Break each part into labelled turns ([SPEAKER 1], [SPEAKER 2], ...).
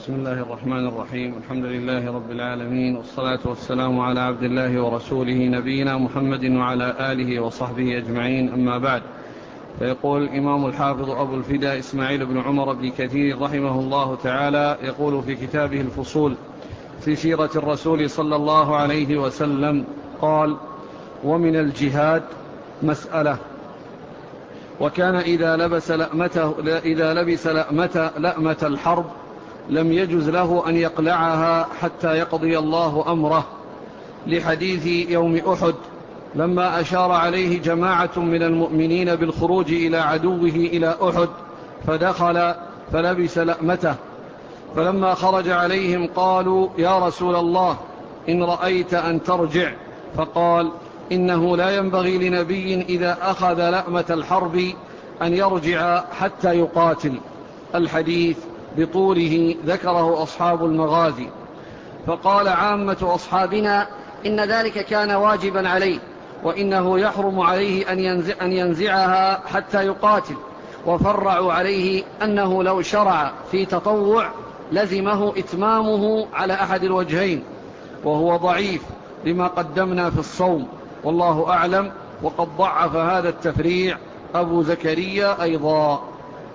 [SPEAKER 1] بسم الله الرحمن الرحيم. الحمد لله رب العالمين، والصلاة والسلام على عبد الله ورسوله نبينا محمد وعلى آله وصحبه أجمعين، أما بعد. فيقول الإمام الحافظ أبو الفداء إسماعيل بن عمر بن كثير رحمه الله تعالى، يقول في كتابه الفصول في سيرة الرسول صلى الله عليه وسلم قال: ومن الجهاد مسألة: وكان إذا لبس لأمة الحرب لم يجز له أن يقلعها حتى يقضي الله أمره، لحديث يوم أحد لما أشار عليه جماعة من المؤمنين بالخروج إلى عدوه إلى أحد، فدخل فلبس لأمته، فلما خرج عليهم قالوا: يا رسول الله، إن رأيت أن ترجع. فقال: إنه لا ينبغي لنبي إذا أخذ لأمة الحرب أن يرجع حتى يقاتل. الحديث بطوله ذكره أصحاب المغازي. فقال عامة أصحابنا: إن ذلك كان واجبا عليه، وإنه يحرم عليه أن ينزعها حتى يقاتل. وفرعوا عليه أنه لو شرع في تطوع لزمه إتمامه على أحد الوجهين، وهو ضعيف لما قدمنا في الصوم، والله أعلم. وقد ضعف هذا التفريع أبو زكريا أيضا.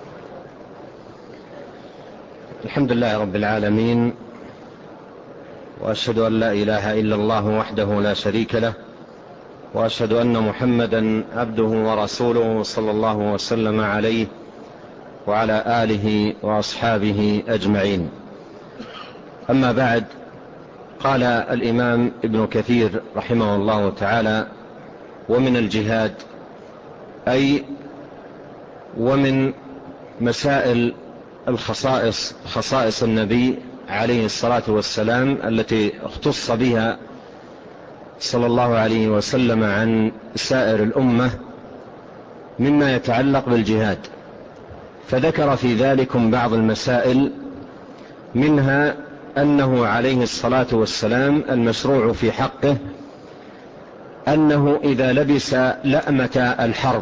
[SPEAKER 2] الحمد لله رب العالمين، وأشهد أن لا إله إلا الله وحده لا شريك له، وأشهد أن محمدا عبده ورسوله صلى الله وسلم عليه وعلى آله وأصحابه أجمعين. أما بعد، قال الإمام ابن كثير رحمه الله تعالى: ومن الجهاد، أي ومن مسائل خصائص النبي عليه الصلاة والسلام التي اختص بها صلى الله عليه وسلم عن سائر الأمة مما يتعلق بالجهاد. فذكر في ذلك بعض المسائل، منها أنه عليه الصلاة والسلام المشروع في حقه أنه إذا لبس لأمة الحرب،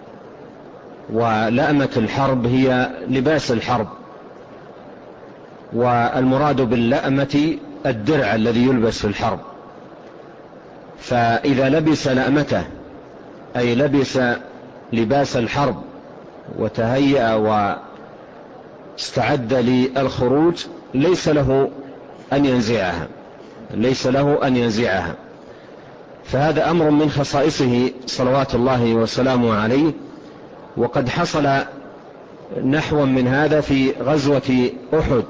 [SPEAKER 2] ولأمة الحرب هي لباس الحرب، والمراد باللأمة الدرع الذي يلبس في الحرب. فإذا لبس لأمته أي لبس لباس الحرب وتهيأ واستعد للخروج، ليس له أن ينزعها. فهذا أمر من خصائصه صلوات الله وسلامه عليه، وقد حصل نحو من هذا في غزوة أحد،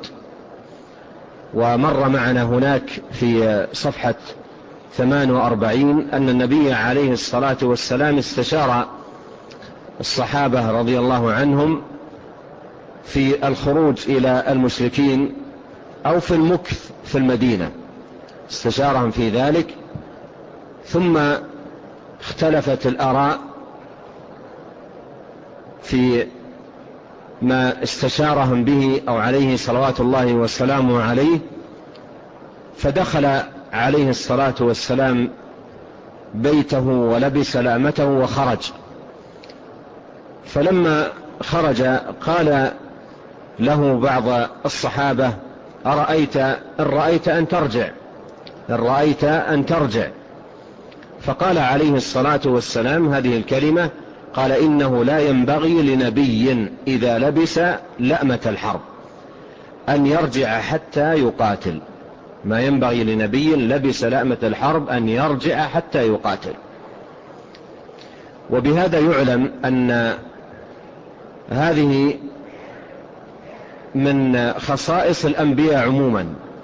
[SPEAKER 2] ومر معنا هناك في صفحة 48 أن النبي عليه الصلاة والسلام استشار الصحابة رضي الله عنهم في الخروج إلى المشركين أو في المكث في المدينة، استشارهم في ذلك، ثم اختلفت الآراء في ما استشارهم به أو عليه صلوات الله وسلامه عليه. فدخل عليه الصلاة والسلام بيته ولبس لأمته وخرج. فلما خرج قال له بعض الصحابة: إن رأيت أن ترجع. فقال عليه الصلاة والسلام هذه الكلمة، قال: إنه لا ينبغي لنبي إذا لبس لأمة الحرب أن يرجع حتى يقاتل. ما ينبغي لنبي لبس لأمة الحرب أن يرجع حتى يقاتل. وبهذا يعلم أن هذه من خصائص الأنبياء عموما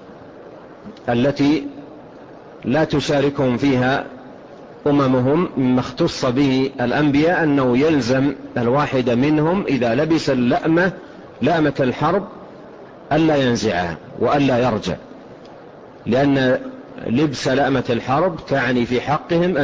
[SPEAKER 2] التي لا تشاركهم فيها أممهم. مما اختص به الأنبياء أنه يلزم الواحد منهم إذا لبس لأمة الحرب ألا ينزعها وألا يرجع، لأن لبس لأمة الحرب تعني في حقهم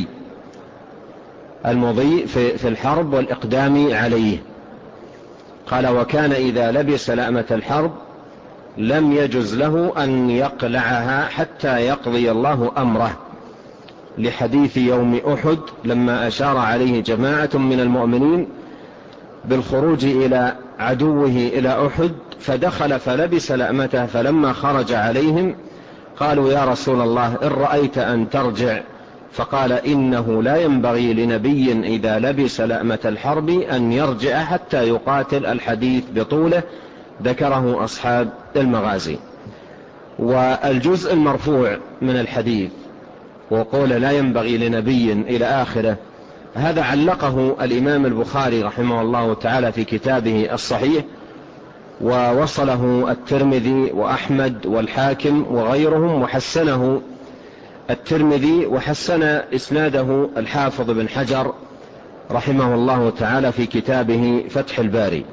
[SPEAKER 2] المضي في الحرب والإقدام عليه. قال: وكان إذا لبس لأمة الحرب لم يجز له أن يقلعها حتى يقضي الله أمره، لحديث يوم أحد لما أشار عليه جماعة من المؤمنين بالخروج إلى عدوه إلى أحد فدخل فلبس لأمته، فلما خرج عليهم قالوا يا رسول الله إن رأيت أن ترجع، فقال إنه لا ينبغي لنبي إذا لبس لأمة الحرب أن يرجع حتى يقاتل. الحديث بطوله ذكره أصحاب المغازي. والجزء المرفوع من الحديث وقول لا ينبغي لنبي إلى آخره، هذا علقه الإمام البخاري رحمه الله تعالى في كتابه الصحيح، ووصله الترمذي وأحمد والحاكم وغيرهم، وحسنه الترمذي وحسن إسناده الحافظ بن حجر رحمه الله تعالى في كتابه فتح الباري.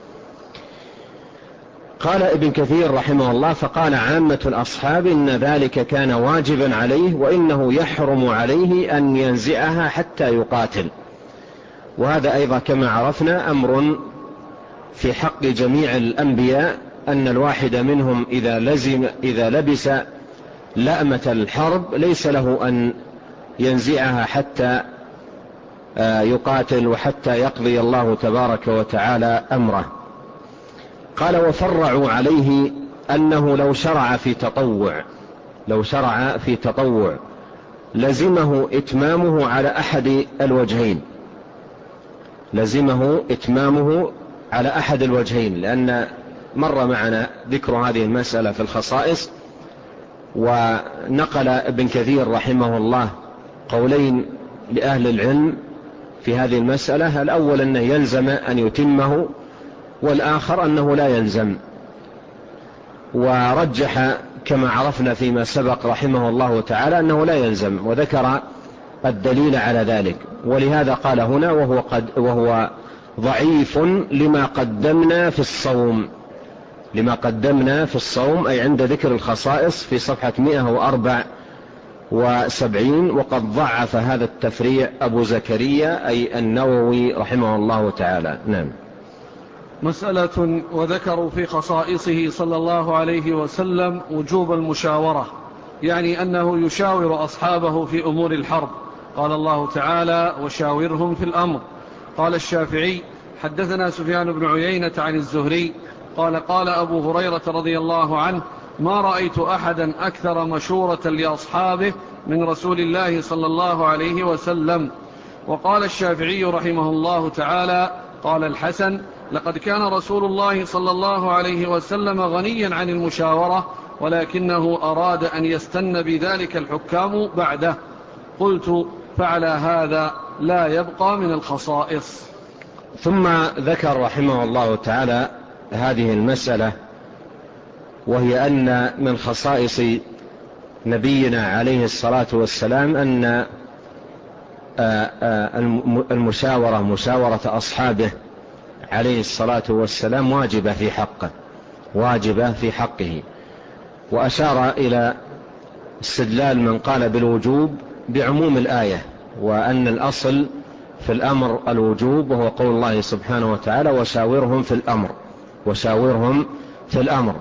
[SPEAKER 2] قال ابن كثير رحمه الله فقال عامة الأصحاب إن ذلك كان واجبا عليه، وإنه يحرم عليه أن ينزعها حتى يقاتل. وهذا أيضا كما عرفنا أمر في حق جميع الأنبياء، أن الواحد منهم إذا لبس لأمة الحرب ليس له أن ينزعها حتى يقاتل وحتى يقضي الله تبارك وتعالى أمره. قال وفرعوا عليه أنه لو شرع في تطوع لزمه إتمامه على أحد الوجهين، لأن مر معنا ذكر هذه المسألة في الخصائص. ونقل ابن كثير رحمه الله قولين لأهل العلم في هذه المسألة، الأول أنه يلزم أن يتمه، والآخر أنه لا يلزم. ورجح كما عرفنا فيما سبق رحمه الله تعالى أنه لا يلزم، وذكر الدليل على ذلك. ولهذا قال هنا وهو ضعيف لما قدمنا في الصوم، أي عند ذكر الخصائص في صفحة 174. وقد ضعف هذا التفريع أبو زكريا أي النووي رحمه الله تعالى. نعم.
[SPEAKER 1] مسألة وذكروا في خصائصه صلى الله عليه وسلم وجوب المشاورة، يعني أنه يشاور أصحابه في أمور الحرب. قال الله تعالى وشاورهم في الأمر. قال الشافعي حدثنا سفيان بن عيينة عن الزهري قال أبو هريرة رضي الله عنه ما رأيت أحدا أكثر مشورة لأصحابه من رسول الله صلى الله عليه وسلم. وقال الشافعي رحمه الله تعالى قال الحسن لقد كان رسول الله صلى الله عليه وسلم غنيا عن المشاورة، ولكنه أراد أن يستن بذلك الحكام بعده. قلت فعلى هذا لا يبقى من الخصائص.
[SPEAKER 2] ثم ذكر رحمه الله تعالى هذه المسألة، وهي أن من خصائص نبينا عليه الصلاة والسلام أن مشاورة أصحابه عليه الصلاة والسلام واجبة في حقه. وأشار إلى استدلال من قال بالوجوب بعموم الآية، وأن الأصل في الأمر الوجوب، وهو قول الله سبحانه وتعالى وشاورهم في الأمر.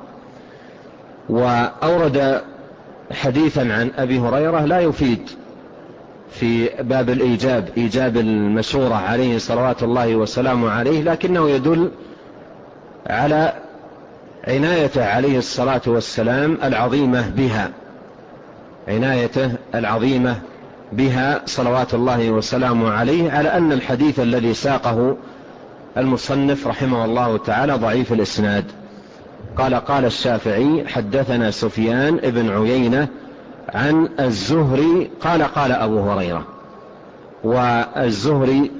[SPEAKER 2] وأورد حديثا عن أبي هريرة لا يفيد في باب إيجاب المشورة عليه صلوات الله وسلامه عليه، لكنه يدل على عنايته عليه الصلاة والسلام العظيمة بها صلوات الله وسلامه عليه، على أن الحديث الذي ساقه المصنف رحمه الله تعالى ضعيف الإسناد. قال الشافعي حدثنا سفيان ابن عيينة عن الزهري قال أبو هريرة. والزهري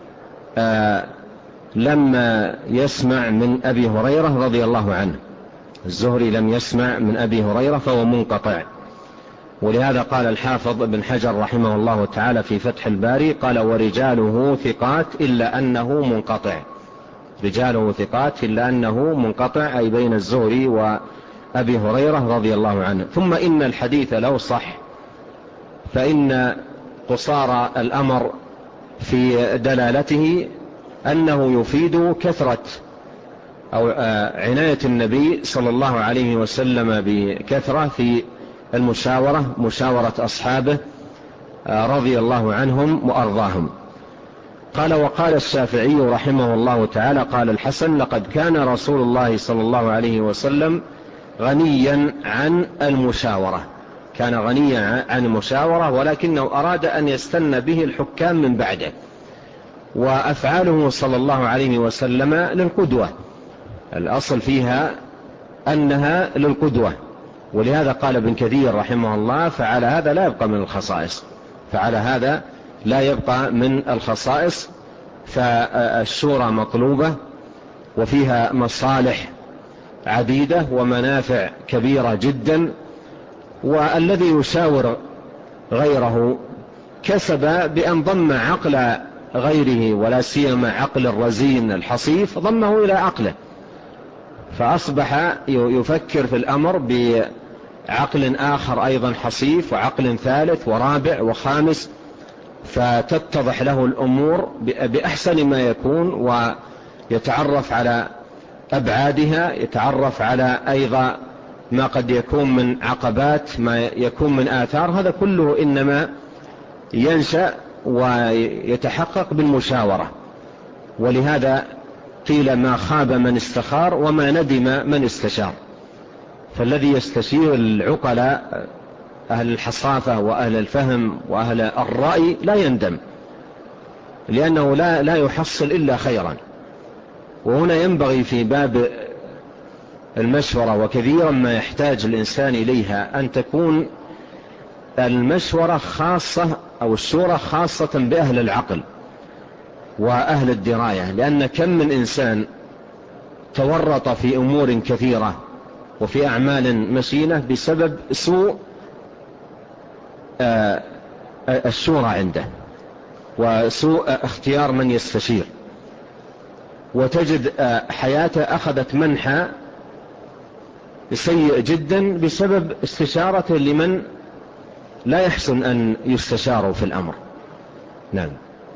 [SPEAKER 2] لما يسمع من أبي هريرة رضي الله عنه، الزهري لم يسمع من أبي هريرة فهو منقطع. ولهذا قال الحافظ ابن حجر رحمه الله تعالى في فتح الباري قال ورجاله ثقات إلا أنه منقطع، أي بين الزهري وأبي هريرة رضي الله عنه. ثم إن الحديث لو صح فإن قصار الأمر في دلالته أنه يفيد كثرة أو عناية النبي صلى الله عليه وسلم بكثرة في مشاورة أصحابه رضي الله عنهم وأرضاهم. قال: وقال الشافعي رحمه الله تعالى: قال الحسن: لقد كان رسول الله صلى الله عليه وسلم غنيا عن المشاورة، كان غنيا عن المشاورة، ولكنه أراد أن يستن به الحكام من بعده، وأفعاله صلى الله عليه وسلم للقدوة، الأصل فيها أنها للقدوة. ولهذا قال ابن كثير رحمه الله: فعلى هذا لا يبقى من الخصائص، فعلى هذا لا يبقى من الخصائص. فالشورى مطلوبة وفيها مصالح عديدة ومنافع كبيرة جدا، والذي يشاور غيره كسب بأن ضم عقل غيره، ولا سيما عقل الرزين الحصيف، ضمه إلى عقله، فأصبح يفكر في الأمر بعقل آخر أيضا حصيف، وعقل ثالث ورابع وخامس، فتتضح له الأمور بأحسن ما يكون، ويتعرف على أبعادها، يتعرف على أيضا ما قد يكون من عقبات، ما يكون من آثار. هذا كله إنما ينشأ ويتحقق بالمشاورة. ولهذا قيل: ما خاب من استخار وما ندم من استشار. فالذي يستشير العقلاء أهل الحصافة وأهل الفهم وأهل الرأي لا يندم، لأنه لا يحصل إلا خيرا. وهنا ينبغي في باب المشورة، وكثيرا ما يحتاج الإنسان إليها، أن تكون المشورة خاصة أو الشورى خاصة بأهل العقل وأهل الدراية، لأن كم من إنسان تورط في أمور كثيرة وفي أعمال مشينة بسبب سوء الشورى عنده وسوء اختيار من يستشير، وتجد حياته أخذت منحى سيء جدا بسبب استشارته لمن لا يحسن أن يستشاروا في الأمر. نعم.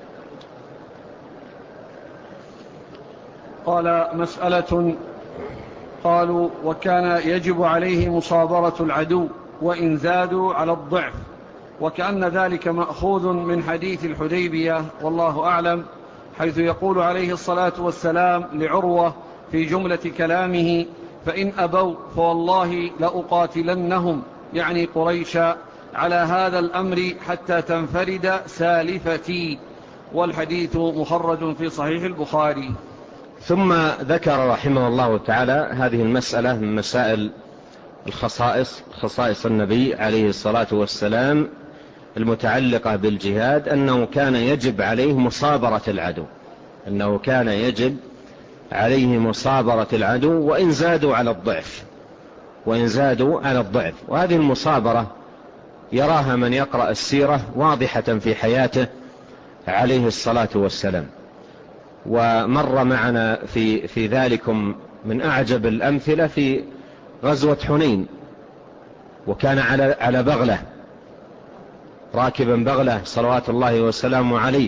[SPEAKER 1] قال: مسألة. قالوا: وكان يجب عليه مصابرة العدو وإن زادوا على الضعف، وكأن ذلك مأخوذ من حديث الحديبية والله أعلم، حيث يقول عليه الصلاة والسلام لعروة في جملة كلامه: فإن أبوا فوالله لأقاتلنهم، يعني قريشا، على هذا الأمر حتى تنفرد سالفتي. والحديث مخرج في صحيح البخاري.
[SPEAKER 2] ثم ذكر رحمه الله تعالى هذه المسألة من مسائل خصائص النبي عليه الصلاة والسلام المتعلقة بالجهاد، أنه كان يجب عليه مصابرة العدو، أنه كان يجب عليه مصابرة العدو وإن زادوا على الضعف، وإن زادوا على الضعف. وهذه المصابرة يراها من يقرأ السيرة واضحة في حياته عليه الصلاة والسلام. ومر معنا في ذلكم من أعجب الأمثلة في غزوة حنين، وكان على بغلة، راكبا بغلة صلوات الله وسلامه عليه،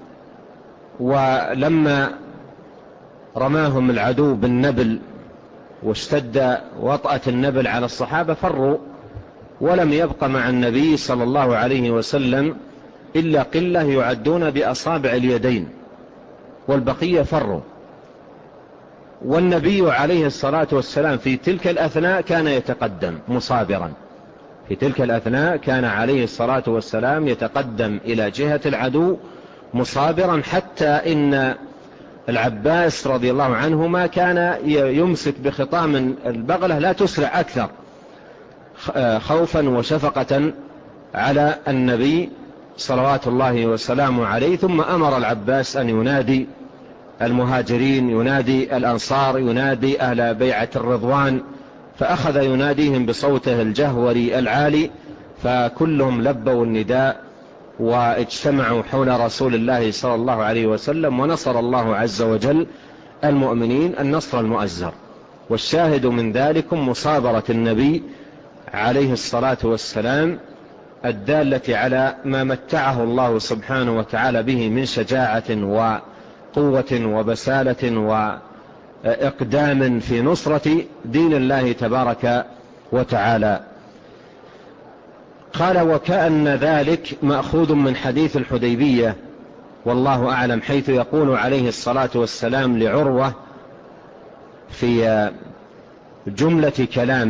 [SPEAKER 2] ولما رماهم العدو بالنبل واشتد وطأة النبل على الصحابة فروا، ولم يبق مع النبي صلى الله عليه وسلم إلا قلة يعدون بأصابع اليدين، والبقية فروا. والنبي عليه الصلاة والسلام في تلك الأثناء كان يتقدم مصابرا، في تلك الأثناء كان عليه الصلاة والسلام يتقدم إلى جهة العدو مصابرا، حتى إن العباس رضي الله عنهما كان يمسك بخطام البغلة لا تسرع أكثر، خوفا وشفقة على النبي صلوات الله وسلامه عليه. ثم أمر العباس أن ينادي المهاجرين، ينادي الأنصار، ينادي أهل بيعة الرضوان، فأخذ يناديهم بصوته الجهوري العالي، فكلهم لبوا النداء واجتمعوا حول رسول الله صلى الله عليه وسلم، ونصر الله عز وجل المؤمنين النصر المؤزر. والشاهد من ذلكم مصابرة النبي عليه الصلاة والسلام الدالة على ما متعه الله سبحانه وتعالى به من شجاعة وقوة وبسالة وإقدام في نصرة دين الله تبارك وتعالى. قال: وكأن ذلك مأخوذ من حديث الحديبية والله أعلم، حيث يقول عليه الصلاة والسلام لعروة في جملة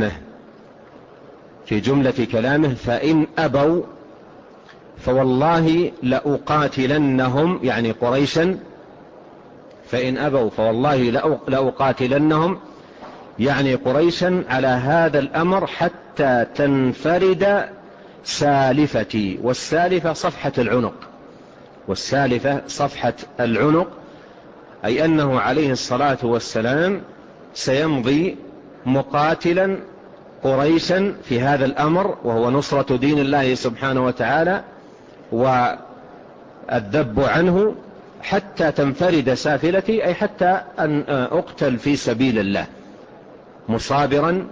[SPEAKER 2] كلامه فإن أبوا فوالله لأقاتلنهم، يعني قريشا، فإن أبوا فوالله لأقاتلنهم يعني قريشا على هذا الأمر حتى تنفرد سالفتي. والسالفة صفحة العنق، أي أنه عليه الصلاة والسلام سيمضي مقاتلا قريشا في هذا الأمر، وهو نصرة دين الله سبحانه وتعالى والذب عنه، حتى تنفرد سافلتي، أي حتى أن أقتل في سبيل الله مصابرا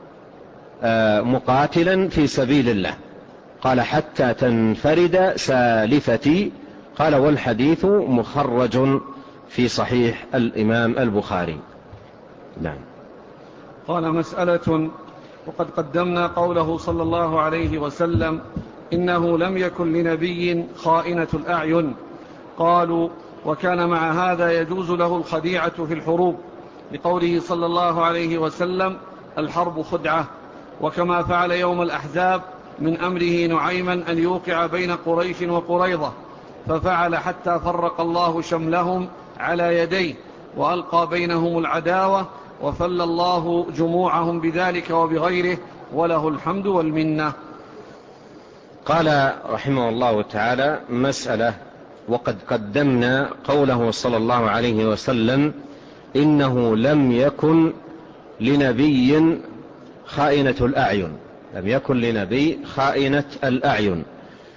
[SPEAKER 2] مقاتلا في سبيل الله. قال حتى تنفرد سالفتي. قال والحديث مخرج في صحيح الإمام البخاري. نعم.
[SPEAKER 1] قال مسألة: وقد قدمنا قوله صلى الله عليه وسلم: إنه لم يكن لنبي خائنة الأعين. قالوا: وكان مع هذا يجوز له الخديعة في الحروب، لقوله صلى الله عليه وسلم: الحرب خدعة. وكما فعل يوم الأحزاب من أمره نعيما أن يوقع بين قريش وقريظة، ففعل حتى فرق الله شملهم على يديه وألقى بينهم العداوة، وفل الله جموعهم بذلك وبغيره، وله الحمد والمنة.
[SPEAKER 2] قال رحمه الله تعالى: مسألة: وقد قدمنا قوله صلى الله عليه وسلم: إنه لم يكن لنبي خائنة الأعين. لم يكن لنبي خائنة الأعين.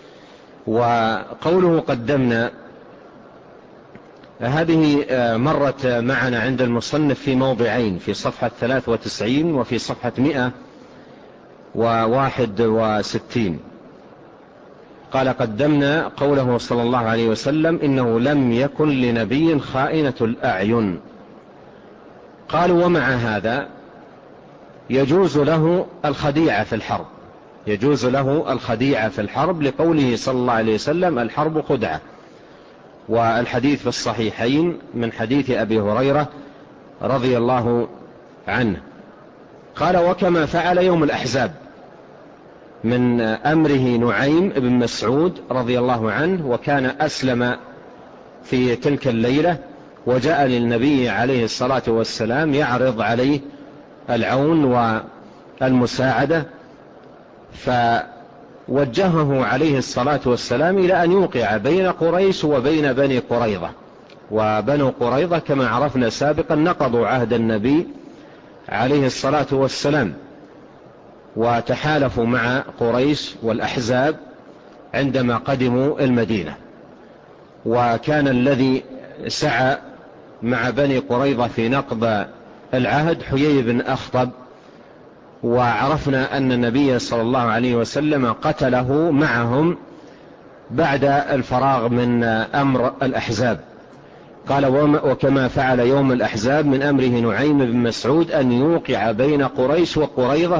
[SPEAKER 2] وقوله قدمنا هذه مرت معنا عند المصنف في موضعين، في صفحة 93 وفي صفحة 161. قال: قدمنا قوله صلى الله عليه وسلم: إنه لم يكن لنبي خائنة الأعين. قالوا: ومع هذا يجوز له الخديعة في الحرب، لقوله صلى الله عليه وسلم: الحرب خدعة. والحديث في الصحيحين من حديث أبي هريرة رضي الله عنه. قال: وكما فعل يوم الأحزاب من أمره نعيم بن مسعود رضي الله عنه، وكان أسلم في تلك الليلة، وجاء للنبي عليه الصلاة والسلام يعرض عليه العون والمساعدة، فوجهه عليه الصلاة والسلام إلى أن يوقع بين قريش وبين بني قريظة. وبنو قريظة كما عرفنا سابقا نقضوا عهد النبي عليه الصلاة والسلام، وتحالفوا مع قريش والأحزاب عندما قدموا المدينة. وكان الذي سعى مع بني قريظة في نقض العهد حيي بن أخطب، وعرفنا أن النبي صلى الله عليه وسلم قتله معهم بعد الفراغ من أمر الأحزاب. قال: وكما فعل يوم الأحزاب من أمره نعيم بن مسعود أن يوقع بين قريش وقريظة،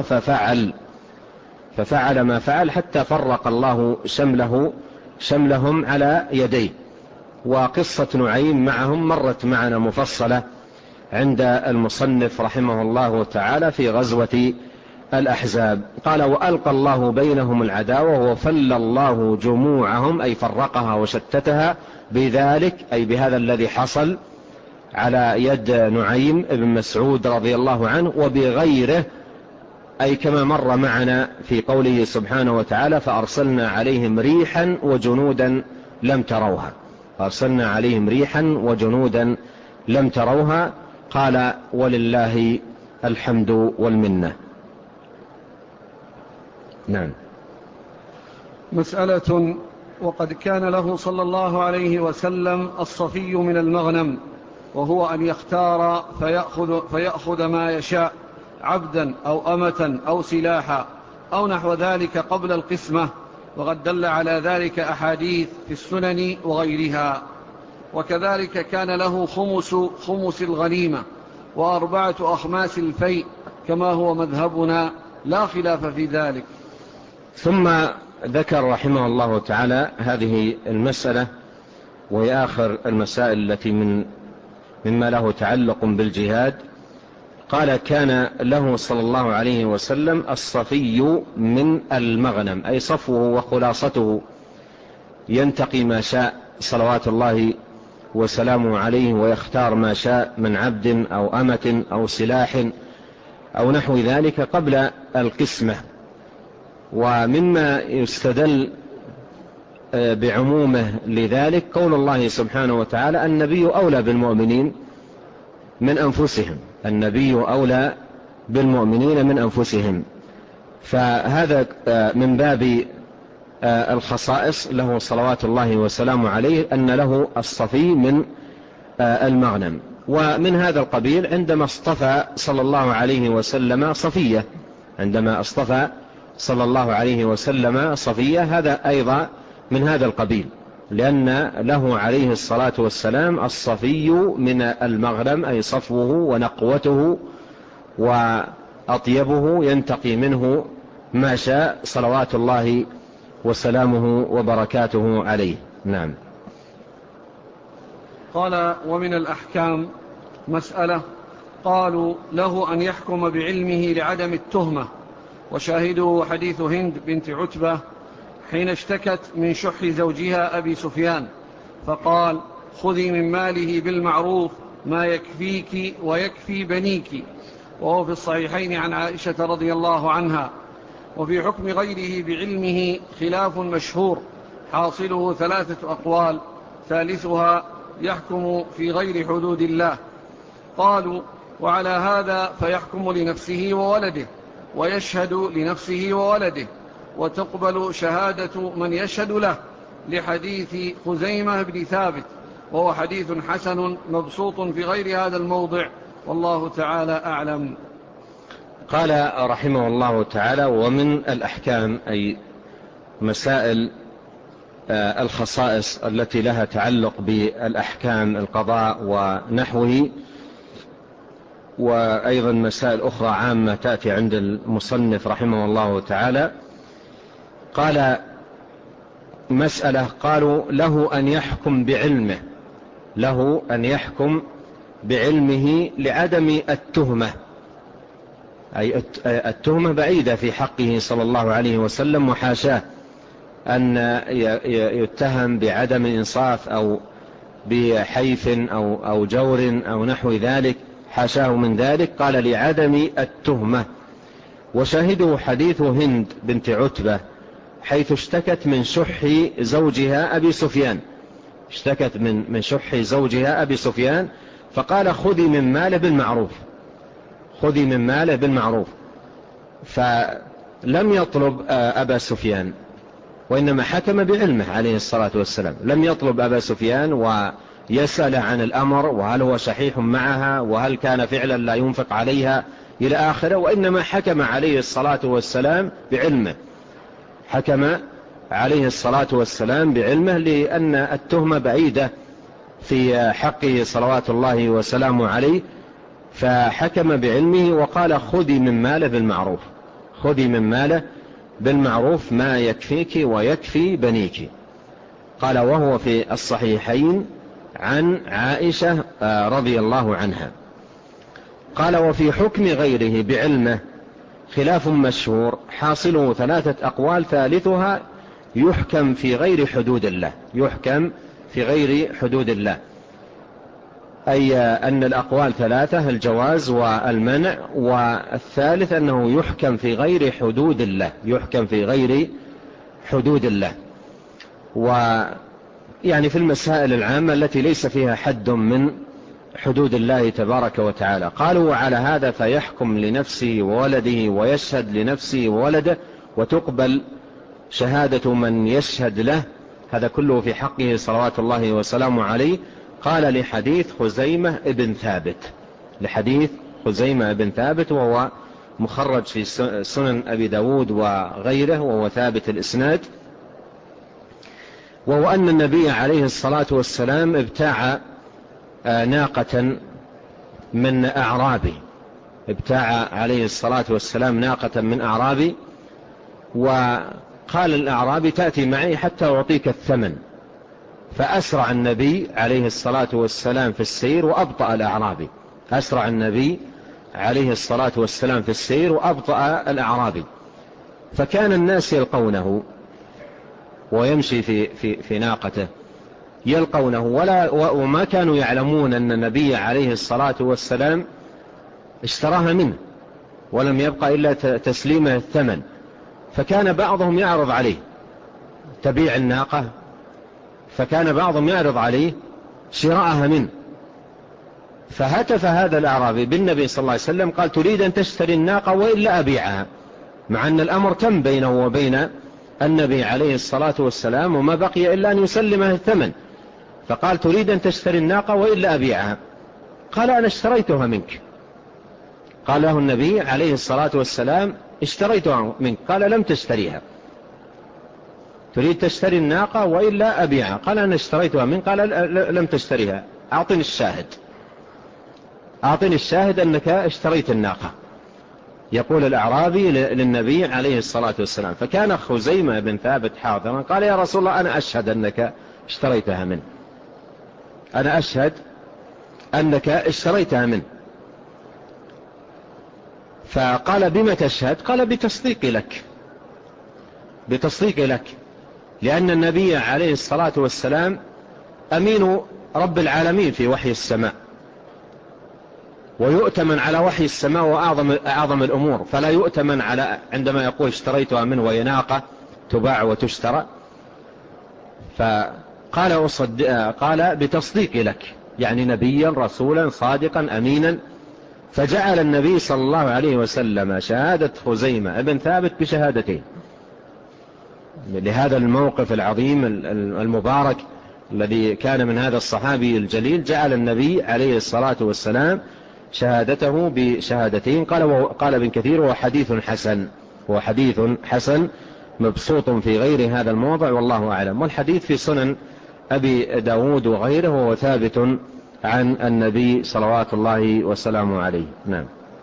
[SPEAKER 2] ففعل ما فعل حتى فرق الله شملهم على يديه. وقصة نعيم معهم مرت معنا مفصلة عند المصنف رحمه الله تعالى في غزوة الأحزاب. قال: وألقى الله بينهم العداوة وفل الله جموعهم، أي فرقها وشتتها، بذلك أي بهذا الذي حصل على يد نعيم بن مسعود رضي الله عنه، وبغيره، أي كما مر معنا في قوله سبحانه وتعالى: فأرسلنا عليهم ريحا وجنودا لم تروها. قال: ولله الحمد والمنة. نعم.
[SPEAKER 1] مسألة: وقد كان له صلى الله عليه وسلم الصفي من المغنم، وهو أن يختار فيأخذ ما يشاء، عبدا أو أمة أو سلاحا أو نحو ذلك قبل القسمة، وقد دل على ذلك أحاديث في السنن وغيرها. وكذلك كان له خمس الغنيمة و4 أخماس الفيء، كما هو مذهبنا، لا خلاف في ذلك.
[SPEAKER 2] ثم ذكر رحمه الله تعالى هذه المسألة وهي آخر المسائل التي مما له تعلق بالجهاد. قال كان له صلى الله عليه وسلم الصفي من المغنم، أي صفوه وخلاصته، ينتقي ما شاء صلوات الله وسلامه عليه، ويختار ما شاء من عبد أو أمة أو سلاح أو نحو ذلك قبل القسمة. ومما يستدل بعمومه لذلك قول الله سبحانه وتعالى: النبي أولى بالمؤمنين من أنفسهم، النبي أولى بالمؤمنين من أنفسهم. فهذا من باب الخصائص له صلوات الله وسلامه عليه، أن له الصفي من المغنم. ومن هذا القبيل عندما اصطفى صلى الله عليه وسلم صفية، عندما اصطفى صلى الله عليه وسلم صفية، هذا أيضا من هذا القبيل، لأن له عليه الصلاة والسلام الصفي من المغنم، أي صفوه ونقوته وأطيبه، ينتقي منه ما شاء صلوات الله وسلامه وبركاته عليه. نعم.
[SPEAKER 1] قال: ومن الأحكام مسألة، قالوا له أن يحكم بعلمه لعدم التهمة، وشاهده حديث هند بنت عتبة حين اشتكت من شح زوجها أبي سفيان، فقال: خذي من ماله بالمعروف ما يكفيك ويكفي بنيك. وهو في الصحيحين عن عائشة رضي الله عنها. وفي حكم غيره بعلمه خلاف مشهور، حاصله 3 أقوال، ثالثها يحكم في غير حدود الله. قالوا: وعلى هذا فيحكم لنفسه وولده، ويشهد لنفسه وولده، وتقبل شهادة من يشهد له، لحديث خزيمة بن ثابت، وهو حديث حسن مبسوط في غير هذا الموضع، والله تعالى أعلم.
[SPEAKER 2] قال رحمه الله تعالى: ومن الأحكام، أي مسائل الخصائص التي لها تعلق بالأحكام القضاء ونحوه، وأيضا مسائل أخرى عامة تأتي عند المصنف رحمه الله تعالى. قال: مسألة، قالوا له أن يحكم بعلمه، له أن يحكم بعلمه لعدم التهمة، أي التهمة بعيدة في حقه صلى الله عليه وسلم، وحاشاه أن يتهم بعدم إنصاف أو بحيف أو جور أو نحو ذلك، حاشاه من ذلك. قال: لعدم التهمة. وشاهده حديث هند بنت عتبة حيث اشتكت من شح زوجها أبي سفيان، اشتكت من شح زوجها أبي سفيان، فقال: خذي من ماله بالمعروف، خذي من ماله بالمعروف. فلم يطلب أبا سفيان، وإنما حكم بعلمه عليه الصلاة والسلام، لم يطلب أبا سفيان ويسأل عن الأمر، وهل هو شحيح معها، وهل كان فعلا لا ينفق عليها إلى آخره، وإنما حكم عليه الصلاة والسلام بعلمه، حكم عليه الصلاة والسلام بعلمه، لأن التهمة بعيدة في حقه صلوات الله وسلامه عليه، فحكم بعلمه وقال: خذي من ماله بالمعروف، خذي من ماله بالمعروف ما يكفيك ويكفي بنيك. قال: وهو في الصحيحين عن عائشة رضي الله عنها. قال: وفي حكم غيره بعلمه خلاف مشهور، حاصله 3 أقوال، ثالثها يحكم في غير حدود الله، يحكم في غير حدود الله، أي أن الأقوال 3: الجواز والمنع، والثالث أنه يحكم في غير حدود الله، يحكم في غير حدود الله. ويعني في المسائل العامة التي ليس فيها حد من حدود الله تبارك وتعالى. قالوا: وعلى هذا فيحكم لنفسه وولده، ويشهد لنفسه وولده، وتقبل شهادة من يشهد له، هذا كله في حقه صلوات الله وسلامه عليه. قال: لحديث خزيمة ابن ثابت، لحديث خزيمة ابن ثابت، وهو مخرج في سنن أبي داود وغيره، وهو ثابت الإسناد. وهو أن النبي عليه الصلاة والسلام ابتاع ناقة من أعرابي، ابتاع عليه الصلاة والسلام ناقة من أعرابي، وقال الأعرابي: تأتي معي حتى أعطيك الثمن. فأسرع النبي عليه الصلاة والسلام في السير وأبطأ الأعرابي. أسرع النبي عليه الصلاة والسلام في السير وأبطأ الأعرابي. فكان الناس يلقونه ويمشي في ناقته، يلقونه وما كانوا يعلمون أن النبي عليه الصلاة والسلام اشتراها منه، ولم يبقى إلا تسليمه الثمن. فكان بعضهم يعرض عليه تبيع الناقة، فكان بعضهم يعرض عليه شراءها منه. فهتف هذا الأعرابي بالنبي صلى الله عليه وسلم قال: تريد أن تشتري الناقة وإلا أبيعها؟ مع أن الأمر تم بينه وبين النبي عليه الصلاة والسلام وما بقي إلا أن يسلمه الثمن. فقال: تريد أن تشتري الناقة وإلا أبيعها؟ قال: أنا اشتريتها منك. قال له النبي عليه الصلاة والسلام: اشتريتها منك. قال: لم تشتريها. تريد تشتري الناقة وإلا أبيعها؟ قال: أنا اشتريتها منك. قال: لم تشتريها. أعطني الشاهد، أعطني الشاهد أنك اشتريت الناقة. يقول الأعرابي للنبي عليه الصلاة والسلام. فكان خزيمة بن ثابت حاضرا، قال: يا رسول الله، أنا أشهد أنك اشتريتها منه، أنا أشهد أنك اشتريتها منه. فقال: بما تشهد؟ قال: بتصديقي لك، بتصديقي لك، لأن النبي عليه الصلاة والسلام أمين رب العالمين في وحي السماء، ويؤتمن على وحي السماء وأعظم الأمور، فلا يؤتمن على عندما يقول اشتريتها منه وهي ناقة تباع وتشترى. فقال: قال: بتصديقي لك، يعني نبيا رسولا صادقا أمينا. فجعل النبي صلى الله عليه وسلم شهادة خزيمة ابن ثابت بشهادتين. لهذا الموقف العظيم المبارك الذي كان من هذا الصحابي الجليل، جعل النبي عليه الصلاة والسلام شهادته بشهادتين. قال ابن كثير: هو حديث حسن، هو حديث حسن مبسوط في غير هذا الموضع، والله أعلم. والحديث في سنن أبي داود وغيره، وهو ثابت عن النبي صلوات الله وسلامه عليه. نعم.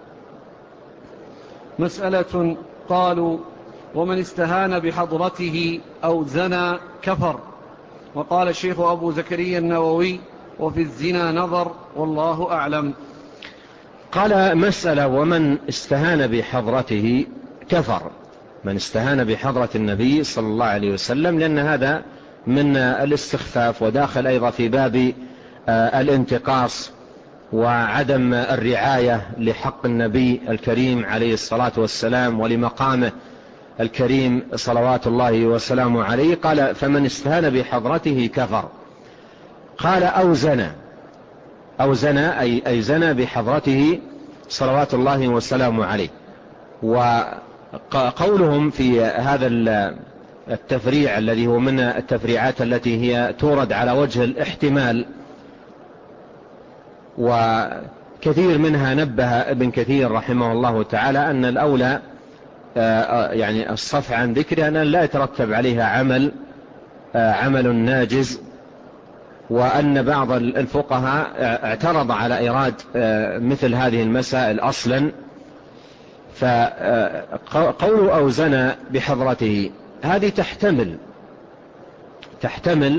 [SPEAKER 1] مسألة: قالوا: ومن استهان بحضرته أو زنى كفر. وقال الشيخ أبو زكريا النووي: وفي الزنا نظر، والله أعلم.
[SPEAKER 2] قال: مسألة: ومن استهان بحضرته كفر. من استهان بحضرة النبي صلى الله عليه وسلم، لأن هذا من الاستخفاف، وداخل أيضا في باب الانتقاص وعدم الرعاية لحق النبي الكريم عليه الصلاة والسلام ولمقامه الكريم صلوات الله وسلامه عليه. قال: فمن استهان بحضرته كفر. قال: أو زنى أي زنى بحضرته صلوات الله وسلامه عليه. وقولهم في هذا التفريع الذي هو من التفريعات التي هي تورد على وجه الاحتمال، وكثير منها نبه ابن كثير رحمه الله تعالى أن الأولى يعني الصفح عن ذكرها، أن لا يترتب عليها عمل ناجز، وأن بعض الفقهاء اعترض على إيراد مثل هذه المسائل أصلا. فقول أو زنى بحضرته هذه تحتمل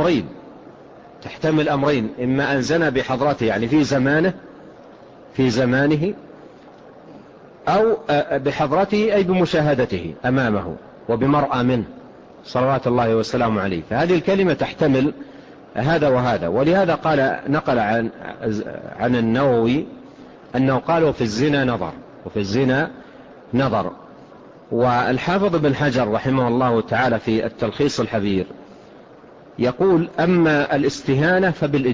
[SPEAKER 2] أمرين، إما أن زنى بحضرته يعني في زمانه، أو بحضرته أي بمشاهدته أمامه وبمرأى منه صلوات الله وسلامه عليه. فهذه الكلمة تحتمل هذا وهذا. ولهذا نقل عن النووي أنه قال: وفي الزنا نظر. والحافظ بن حجر رحمه الله تعالى في التلخيص الحبير يقول: أما الاستهانة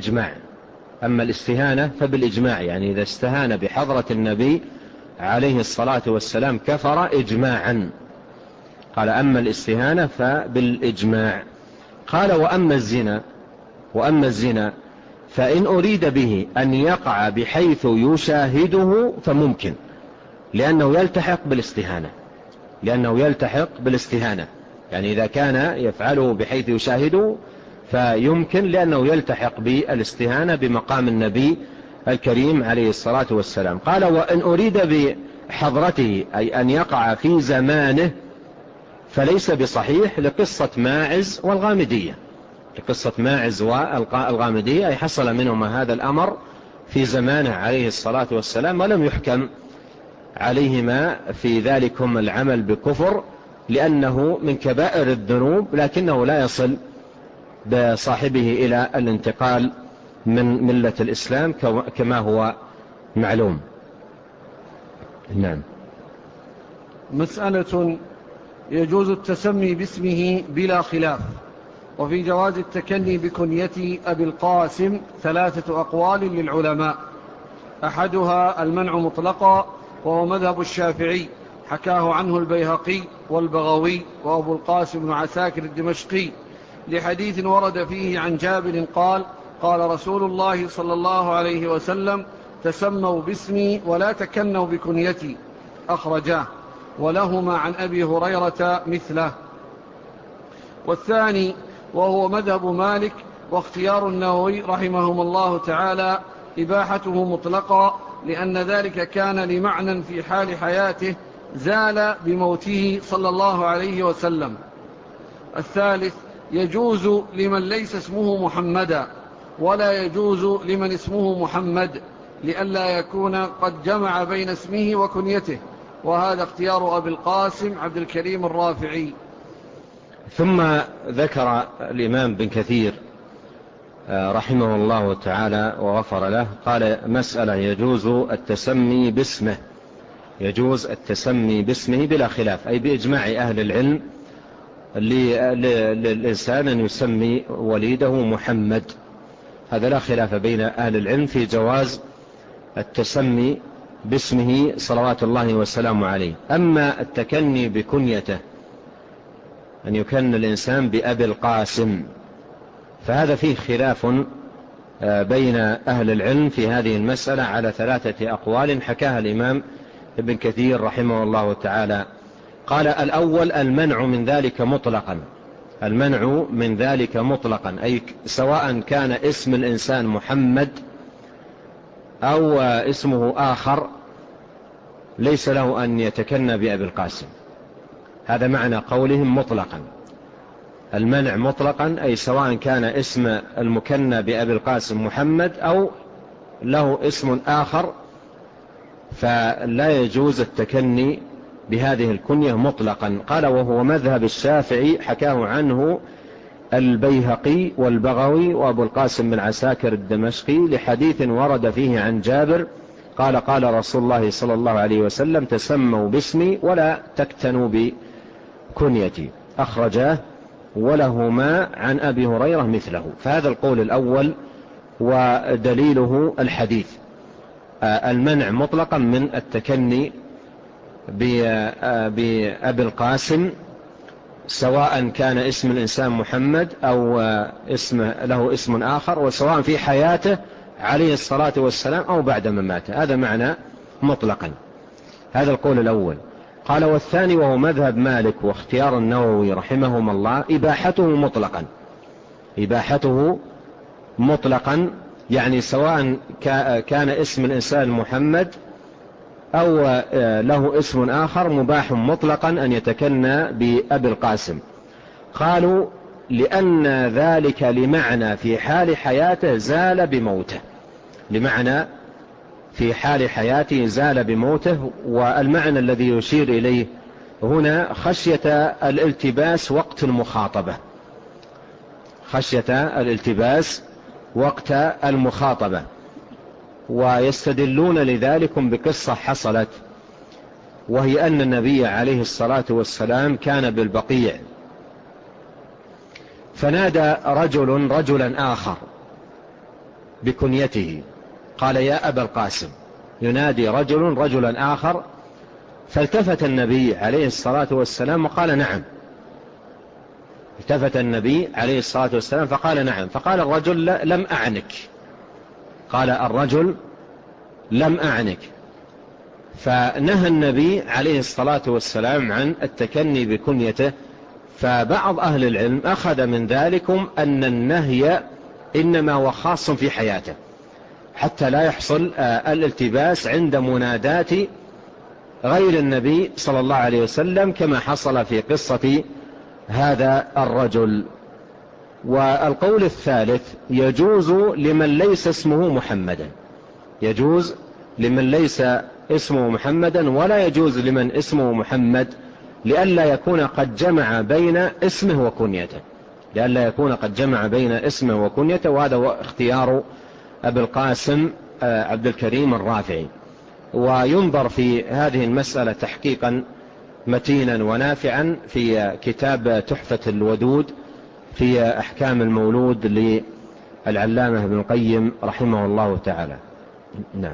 [SPEAKER 2] فبالإجماع، يعني إذا استهان بحضرة النبي عليه الصلاة والسلام كفر إجماعا. قال: أما الاستهانة فبالإجماع. قال: وأما الزنا فإن أريد به أن يقع بحيث يشاهده فممكن، لأنه يلتحق بالاستهانة، يعني إذا كان يفعله بحيث يشاهده فيمكن، لأنه يلتحق بالاستهانة بمقام النبي الكريم عليه الصلاة والسلام. قال: وإن أريد بحضرته أي أن يقع في زمانه فليس بصحيح، لقصة ماعز والغامدية، لقصة ماعز والغامدية، أي حصل منهما هذا الأمر في زمانه عليه الصلاة والسلام، ولم يحكم عليهما في ذلكم العمل بكفر، لأنه من كبائر الذنوب، لكنه لا يصل بصاحبه إلى الانتقال من ملة الإسلام كما هو معلوم. نعم.
[SPEAKER 1] مسألة: يجوز التسمي باسمه بلا خلاف، وفي جواز التكني بكنية أبي القاسم 3 أقوال للعلماء، أحدها المنع مطلقا، وهو مذهب الشافعي، حكاه عنه البيهقي والبغوي وأبو القاسم بن عساكر الدمشقي، لحديث ورد فيه عن جابر قال: قال رسول الله صلى الله عليه وسلم: تسموا باسمي ولا تكنوا بكنيتي، أخرجاه، ولهما عن أبي هريرة مثله. والثاني وهو مذهب مالك واختيار النووي رحمهم الله تعالى إباحته مطلقا، لأن ذلك كان لمعنى في حال حياته زال بموته صلى الله عليه وسلم. الثالث: يجوز لمن ليس اسمه محمدا، ولا يجوز لمن اسمه محمد، لئلا يكون قد جمع بين اسمه وكنيته، وهذا اختيار أبي القاسم عبد الكريم الرافعي.
[SPEAKER 2] ثم ذكر الإمام بن كثير رحمه الله تعالى وغفر له، قال: مسألة: يجوز التسمي باسمه، يجوز التسمي باسمه بلا خلاف، أي بإجماع أهل العلم للإنسان أن يسمي وليده محمد، هذا لا خلاف بين أهل العلم في جواز التسمي باسمه صلوات الله والسلام عليه. أما التكني بكنيته، أن يكن الإنسان بأبي القاسم، فهذا فيه خلاف بين أهل العلم في هذه المسألة على 3 أقوال حكاها الإمام ابن كثير رحمه الله تعالى. قال: الأول: المنع من ذلك مطلقا، المنع من ذلك مطلقا، أي سواء كان اسم الإنسان محمد أو اسمه آخر، ليس له أن يتكنى بأبي القاسم، هذا معنى قولهم مطلقا. المنع مطلقا، أي سواء كان اسم المكنى بأبي القاسم محمد أو له اسم آخر، فلا يجوز التكني بهذه الكنية مطلقا. قال: وهو مذهب الشافعي، حكاه عنه البيهقي والبغوي وأبو القاسم بن عساكر الدمشقي، لحديث ورد فيه عن جابر قال: قال رسول الله صلى الله عليه وسلم: تسموا باسمي ولا تكتنوا بكنيتي، أخرجاه، ولهما عن أبي هريرة مثله. فهذا القول الأول، ودليله الحديث، المنع مطلقا من التكني بأبي القاسم، سواء كان اسم الإنسان محمد أو له اسم آخر، وسواء في حياته عليه الصلاة والسلام أو بعد مماته، هذا معنى مطلقا. هذا القول الأول. قال: والثاني وهو مذهب مالك واختيار النووي رحمهما الله، إباحته مطلقا، إباحته مطلقا، يعني سواء كان اسم الإنسان محمد أو له اسم آخر، مباح مطلقا أن يتكنى بأبي القاسم. قالوا: لأن ذلك لمعنى في حال حياته زال بموته، لمعنى في حال حياته زال بموته، والمعنى الذي يشير إليه هنا خشية الالتباس وقت المخاطبة، خشية الالتباس وقت المخاطبة. ويستدلون لذلك بقصة حصلت، وهي أن النبي عليه الصلاة والسلام كان بالبقيع، فنادى رجلا آخر بكنيته، قال: يا أبا القاسم. ينادي رجلا آخر، فالتفت النبي عليه الصلاة والسلام وقال: نعم. التفت النبي عليه الصلاة والسلام فقال: نعم. فقال الرجل: لم أعنك. قال الرجل: لم أعنك. فنهى النبي عليه الصلاة والسلام عن التكني بكنيته. فبعض أهل العلم أخذ من ذلكم أن النهي إنما هو خاص في حياته، حتى لا يحصل الالتباس عند منادات غير النبي صلى الله عليه وسلم، كما حصل في قصة هذا الرجل. والقول الثالث يجوز لمن ليس اسمه محمدا، يجوز لمن ليس اسمه محمدا ولا يجوز لمن اسمه محمد، لئلا يكون قد جمع بين اسمه وكنيته، لئلا يكون قد جمع بين اسمه وكنيته، وهذا هو اختيار أبي القاسم عبد الكريم الرافعي. وينظر في هذه المسألة تحقيقا متينا ونافعا في كتاب تحفة الودود في أحكام المولود للعلامة ابن القيم رحمه الله تعالى. نعم.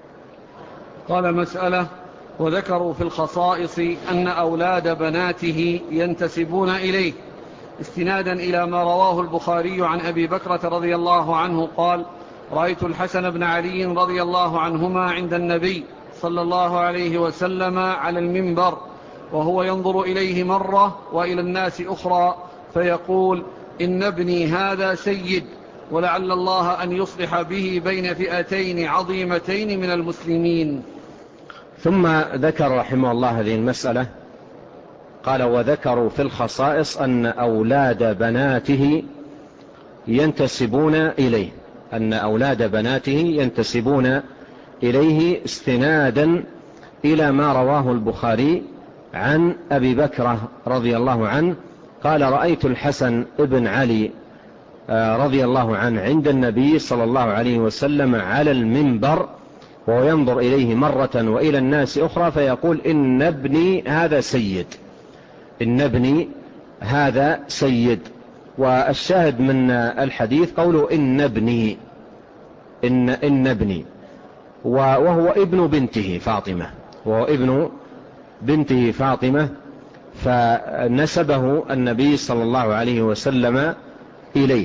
[SPEAKER 1] قال مسألة: وذكروا في الخصائص أن أولاد بناته ينتسبون إليه، استنادا إلى ما رواه البخاري عن أبي بكرة رضي الله عنه قال: رأيت الحسن بن علي رضي الله عنهما عند النبي صلى الله عليه وسلم على المنبر، وهو ينظر إليه مرة وإلى الناس أخرى فيقول: إن ابني هذا سيد، ولعل الله أن يصلح به بين فئتين عظيمتين من المسلمين.
[SPEAKER 2] ثم ذكر رحمه الله هذه المسألة، قال: وذكروا في الخصائص أن أولاد بناته ينتسبون إليه، أن أولاد بناته ينتسبون إليه استنادا إلى ما رواه البخاري عن أبي بكرة رضي الله عنه قال: رأيت الحسن ابن علي رضي الله عنه عند النبي صلى الله عليه وسلم على المنبر، وهو ينظر إليه مرة وإلى الناس أخرى فيقول: إن ابني هذا سيد، إن ابني هذا سيد. والشاهد من الحديث قوله إن ابني، إن ابني، وهو ابن بنته فاطمة، وهو ابن بنته فاطمة، فنسبه النبي صلى الله عليه وسلم إليه.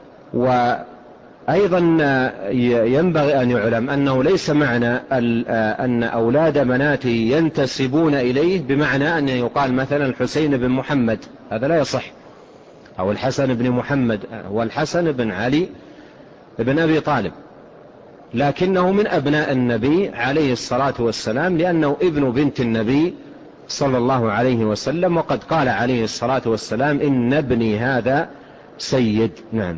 [SPEAKER 2] وأيضا ينبغي أن يعلم أنه ليس معنى أن أولاد بناته ينتسبون إليه بمعنى أن يقال مثلا الحسين بن محمد، هذا لا يصح، أو الحسن بن محمد، هو الحسن بن علي بن أبي طالب، لكنه من أبناء النبي عليه الصلاة والسلام، لأنه ابن بنت النبي صلى الله عليه وسلم، وقد قال عليه الصلاة والسلام: إن ابني هذا سيد. نعم.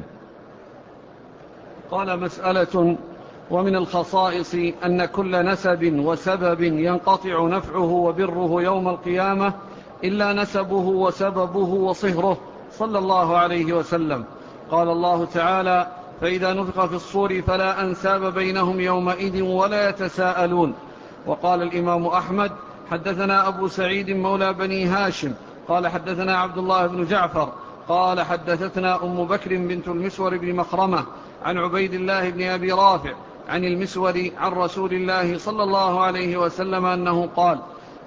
[SPEAKER 1] قال مسألة: ومن الخصائص أن كل نسب وسبب ينقطع نفعه وبره يوم القيامة إلا نسبه وسببه وصهره صلى الله عليه وسلم. قال الله تعالى: فإذا نفخ في الصور فلا أنساب بينهم يومئذ ولا يتساءلون. وقال الإمام أحمد: حدثنا أبو سعيد مولى بني هاشم قال حدثنا عبد الله بن جعفر قال حدثتنا أم بكر بنت المسور بن مخرمة عن عبيد الله بن أبي رافع عن المسور عن رسول الله صلى الله عليه وسلم أنه قال: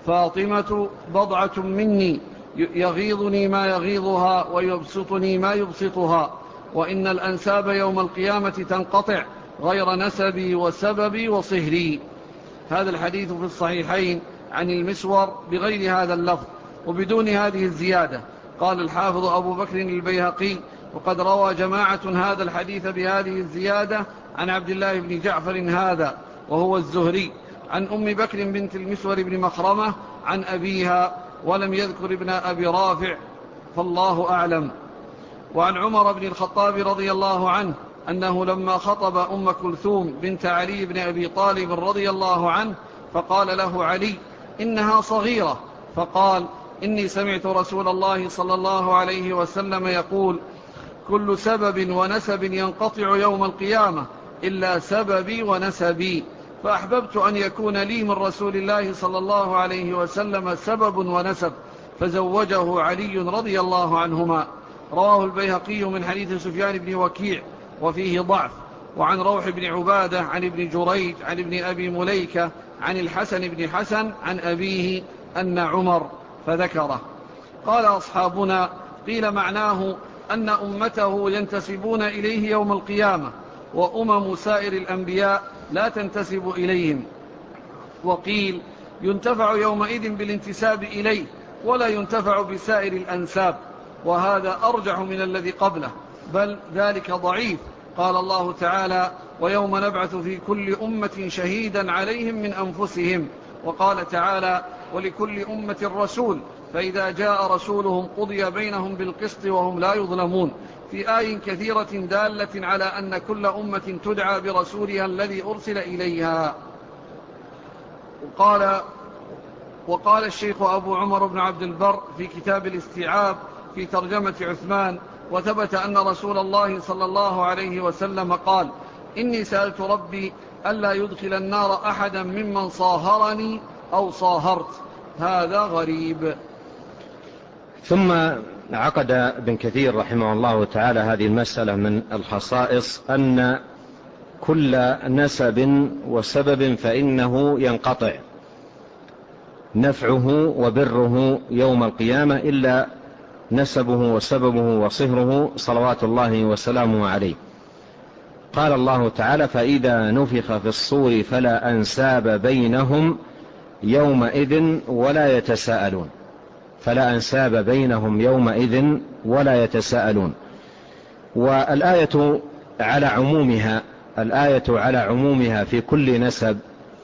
[SPEAKER 1] فاطمة بضعة مني، يغيظني ما يغيظها ويبسطني ما يبسطها، وإن الأنساب يوم القيامة تنقطع غير نسبي وسببي وصهري. هذا الحديث في الصحيحين عن المسور بغير هذا اللفظ وبدون هذه الزيادة. قال الحافظ أبو بكر البيهقي: وقد روى جماعة هذا الحديث بهذه الزيادة عن عبد الله بن جعفر هذا وهو الزهري عن أم بكر بنت المسور بن مخرمة عن أبيها، ولم يذكر ابن أبي رافع، فالله أعلم. وعن عمر بن الخطاب رضي الله عنه أنه لما خطب أم كلثوم بنت علي بن أبي طالب رضي الله عنه فقال له علي: إنها صغيرة، فقال: إني سمعت رسول الله صلى الله عليه وسلم يقول: كل سبب ونسب ينقطع يوم القيامة إلا سببي ونسبي، فأحببت أن يكون لي من رسول الله صلى الله عليه وسلم سبب ونسب، فزوجه علي رضي الله عنهما. رواه البيهقي من حديث سفيان بن وكيع وفيه ضعف. وعن روح بن عبادة عن ابن جريج عن ابن أبي مليكة عن الحسن بن حسن عن أبيه أن عمر فذكره. قال أصحابنا: قيل معناه أن أمته ينتسبون إليه يوم القيامة، وأمم سائر الأنبياء لا تنتسب إليهم. وقيل ينتفع يومئذ بالانتساب إليه ولا ينتفع بسائر الأنساب، وهذا أرجح من الذي قبله، بل ذلك ضعيف. قال الله تعالى: ويوم نبعث في كل أمة شهيدا عليهم من أنفسهم. وقال تعالى: ولكل أمة رسول، فإذا جاء رسولهم قضي بينهم بالقسط وهم لا يظلمون، في آي كثيرة دالة على أن كل أمة تدعى برسولها الذي أرسل إليها. وقال الشيخ أبو عمر بن عبد البر في كتاب الاستيعاب في ترجمة عثمان: وثبت أن رسول الله صلى الله عليه وسلم قال: إني سألت ربي ألا يدخل النار أحدا ممن صاهرني أو صاهرت. هذا غريب.
[SPEAKER 2] ثم عقد ابن كثير رحمه الله تعالى هذه المسألة من الخصائص أن كل نسب وسبب فإنه ينقطع نفعه وبره يوم القيامة إلا نسبه وسببه وصهره صلوات الله وسلامه عليه. قال الله تعالى: فإذا نفخ في الصور فلا أنساب بينهم يومئذ ولا يتساءلون. فلا أنساب بينهم يومئذ ولا يتساءلون. والآية على عمومها في كل نسب.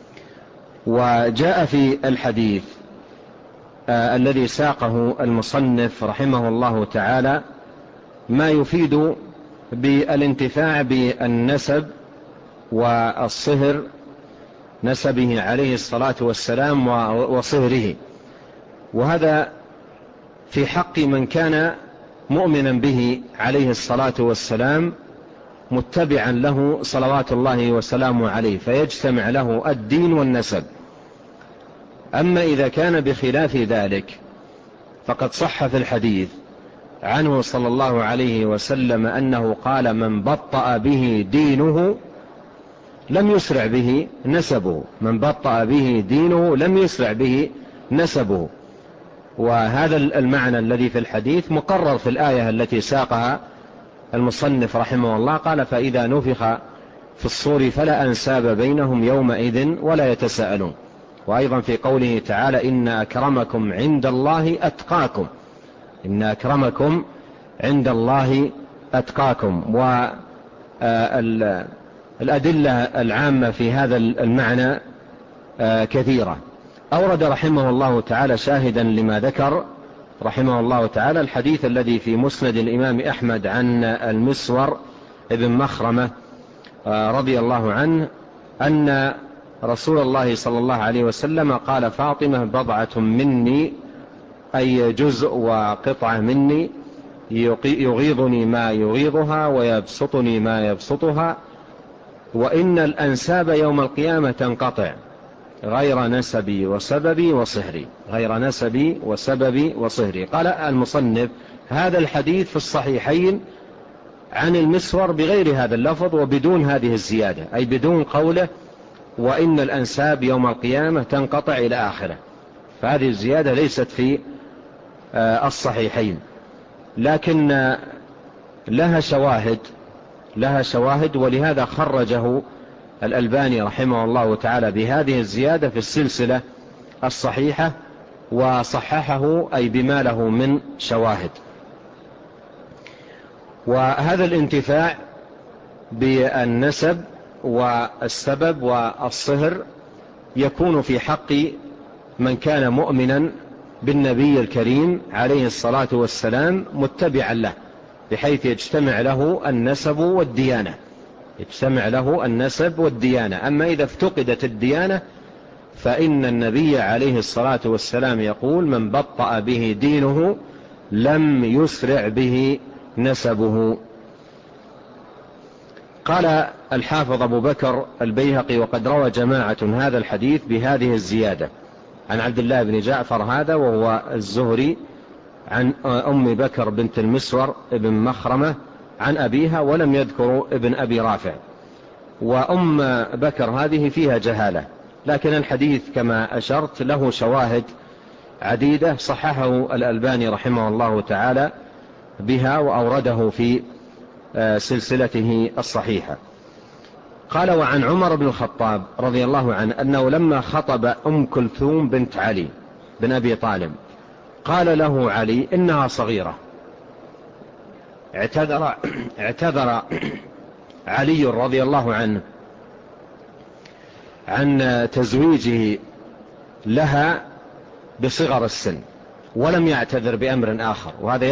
[SPEAKER 2] وجاء في الحديث الذي ساقه المصنف رحمه الله تعالى ما يفيد بالانتفاع بالنسب والصهر، نسبه عليه الصلاة والسلام وصهره، وهذا في حق من كان مؤمنا به عليه الصلاة والسلام متبعا له صلوات الله وسلامه عليه، فيجتمع له الدين والنسب. أما إذا كان بخلاف ذلك فقد صح في الحديث عنه صلى الله عليه وسلم أنه قال: من بطأ به دينه لم يسرع به نسبه. من بطأ به دينه لم يسرع به نسبه. وهذا المعنى الذي في الحديث مقرر في الآية التي ساقها المصنف رحمه الله. قال: فإذا نفخ في الصور فلا أنساب بينهم يومئذ ولا يتساءلون. وأيضا في قوله تعالى: إن أكرمكم عند الله أتقاكم. إن أكرمكم عند الله أتقاكم. والأدلة العامة في هذا المعنى كثيرة. أورد رحمه الله تعالى شاهدا لما ذكر رحمه الله تعالى الحديث الذي في مسند الإمام أحمد عن المسور ابن مخرمة رضي الله عنه أن رسول الله صلى الله عليه وسلم قال: فاطمة بضعة مني، أي جزء وقطعة مني، يغيظني ما يغيظها ويبسطني ما يبسطها، وإن الأنساب يوم القيامة تنقطع غير نسبي وسببي وصهري. غير نسبي وسببي وصهري. قال المصنف: هذا الحديث في الصحيحين عن المسور بغير هذا اللفظ وبدون هذه الزيادة، أي بدون قوله وإن الأنساب يوم القيامة تنقطع إلى آخره. فهذه الزيادة ليست في الصحيحين، لكن لها شواهد، ولهذا خرجه الألباني رحمه الله تعالى بهذه الزيادة في السلسلة الصحيحة، وصححه أي بما له من شواهد. وهذا الانتفاع بالنسب والسبب والصهر يكون في حق من كان مؤمنا بالنبي الكريم عليه الصلاة والسلام متبعا له، بحيث يجتمع له النسب والديانة. أما إذا افتقدت الديانة فإن النبي عليه الصلاة والسلام يقول: من بطأ به دينه لم يسرع به نسبه. قال الحافظ أبو بكر البيهقي: وقد روى جماعة هذا الحديث بهذه الزيادة عن عبد الله بن جعفر هذا وهو الزهري، عن أم بكر بنت المسور ابن مخرمة عن أبيها، ولم يذكروا ابن أبي رافع. وأم بكر هذه فيها جهالة، لكن الحديث كما أشرت له شواهد عديدة صححه الألباني رحمه الله تعالى بها، وأورده في سلسلته الصحيحة. قال: وعن عمر بن الخطاب رضي الله عنه أنه لما خطب أم كلثوم بنت علي بن أبي طالب قال له علي: إنها صغيرة. اعتذر علي رضي الله عنه عن تزويجه لها بصغر السن ولم يعتذر بأمر آخر، وهذا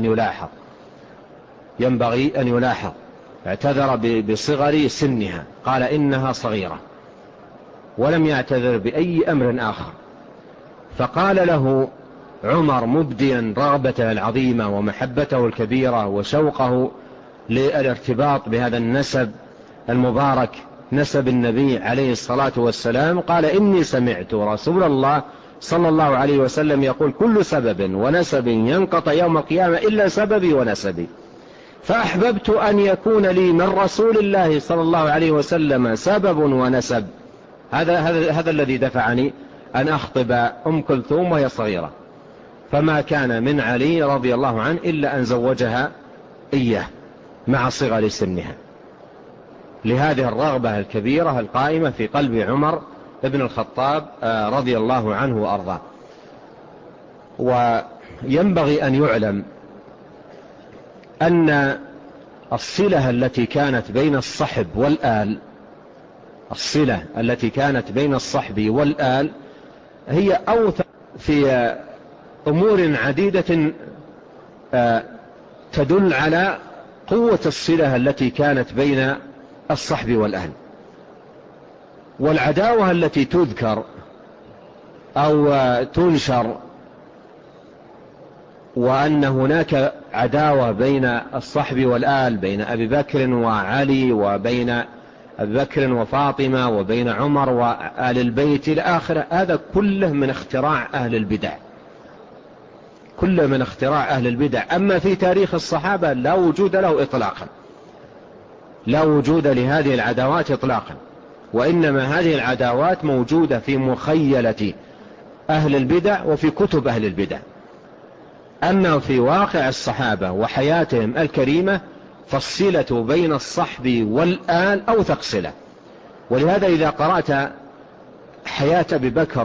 [SPEAKER 2] ينبغي أن يلاحظ. اعتذر بصغر سنها، قال إنها صغيرة، ولم يعتذر بأي أمر آخر. فقال له عمر مبديا رغبته العظيمة ومحبته الكبيرة وشوقه للارتباط بهذا النسب المبارك، نسب النبي عليه الصلاة والسلام، قال إني سمعت رسول الله صلى الله عليه وسلم يقول كل سبب ونسب ينقطع يوم القيامة إلا سببي ونسبي، فأحببت أن يكون لي من رسول الله صلى الله عليه وسلم سبب ونسب. هذا الذي دفعني أن أخطب أم كلثوم وهي صغيرة، فما كان من علي رضي الله عنه إلا أن زوجها إياه مع صغر سنها، لهذه الرغبة الكبيرة القائمة في قلب عمر ابن الخطاب رضي الله عنه وأرضاه. وينبغي أن يعلم أن الصلة التي كانت بين الصحب والآل، الصلة التي كانت بين الصحب والآل هي أوثق في أمور عديدة تدل على قوة الصلة التي كانت بين الصحب والأهل. والعداوة التي تذكر أو تنشر، وأن هناك عداوة بين الصحب والآل، بين أبي بكر وعلي، وبين أبي بكر وفاطمة، وبين عمر وآل البيت إلى آخره، هذا كله من اختراع أهل البدع، كله من اختراع أهل البدع. أما في تاريخ الصحابة لا وجود له إطلاقا، لا وجود لهذه العداوات إطلاقا، وإنما هذه العداوات موجودة في مخيلة أهل البدع وفي كتب أهل البدع. أما في واقع الصحابة وحياتهم الكريمة فالصلة بين الصحب والآل أوثق صلة. ولهذا إذا قرأت حياة أبي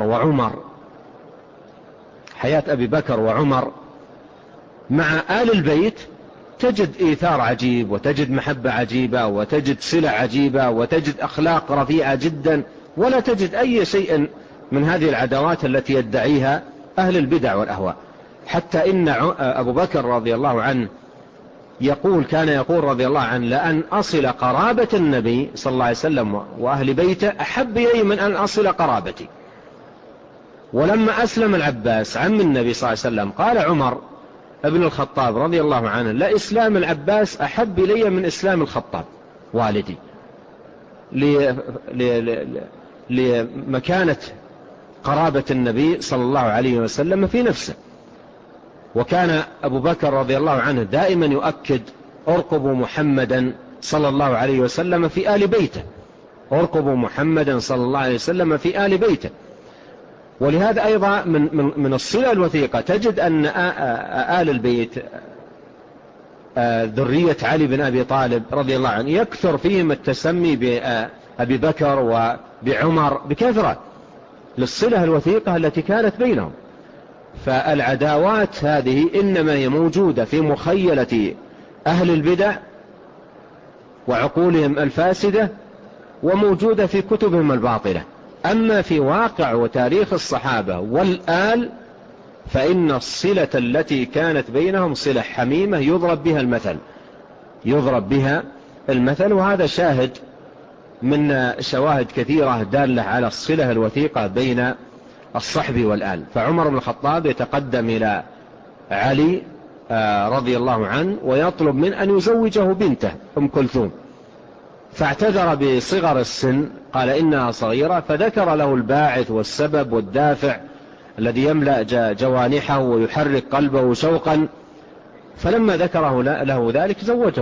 [SPEAKER 2] بكر وعمر مع آل البيت تجد إيثار عجيب، وتجد محبة عجيبة، وتجد صلة عجيبة، وتجد أخلاق رفيعة جدا، ولا تجد أي شيء من هذه العداوات التي يدعيها أهل البدع والأهواء. حتى إن أبو بكر رضي الله عنه كان يقول رضي الله عنه لأن أصل قرابة النبي صلى الله عليه وسلم وأهل بيته أحب إلي من أن أصل قرابتي. ولما أسلم العباس عم النبي صلى الله عليه وسلم قال عمر ابن الخطاب رضي الله عنه لا إسلام العباس أحب إلي من إسلام الخطاب والدي، لمكانة قرابة النبي صلى الله عليه وسلم في نفسه. وكان أبو بكر رضي الله عنه دائما يؤكد ارقبوا محمدا صلى الله عليه وسلم في آل بيته، ارقبوا محمدا صلى الله عليه وسلم في آل بيته. ولهذا أيضا من الصلة الوثيقة تجد أن آل البيت ذرية علي بن أبي طالب رضي الله عنه يكثر فيهم التسمي بأبي بكر وبعمر بكثرة للصلة الوثيقة التي كانت بينهم. فالعداوات هذه إنما هي موجودة في مخيلة أهل البدع وعقولهم الفاسدة، وموجودة في كتبهم الباطلة. أما في واقع وتاريخ الصحابة والآل فإن الصلة التي كانت بينهم صلة حميمة يضرب بها المثل. وهذا شاهد من شواهد كثيرة دالة على الصلة الوثيقة بين الصحب والآل. فعمر بن الخطاب يتقدم إلى علي رضي الله عنه ويطلب من أن يزوجه بنته أم كلثوم، فاعتذر بصغر السن، قال إنها صغيرة، فذكر له الباعث والسبب والدافع الذي يملأ جوانحه ويحرك قلبه شوقا. فلما ذكره له ذلك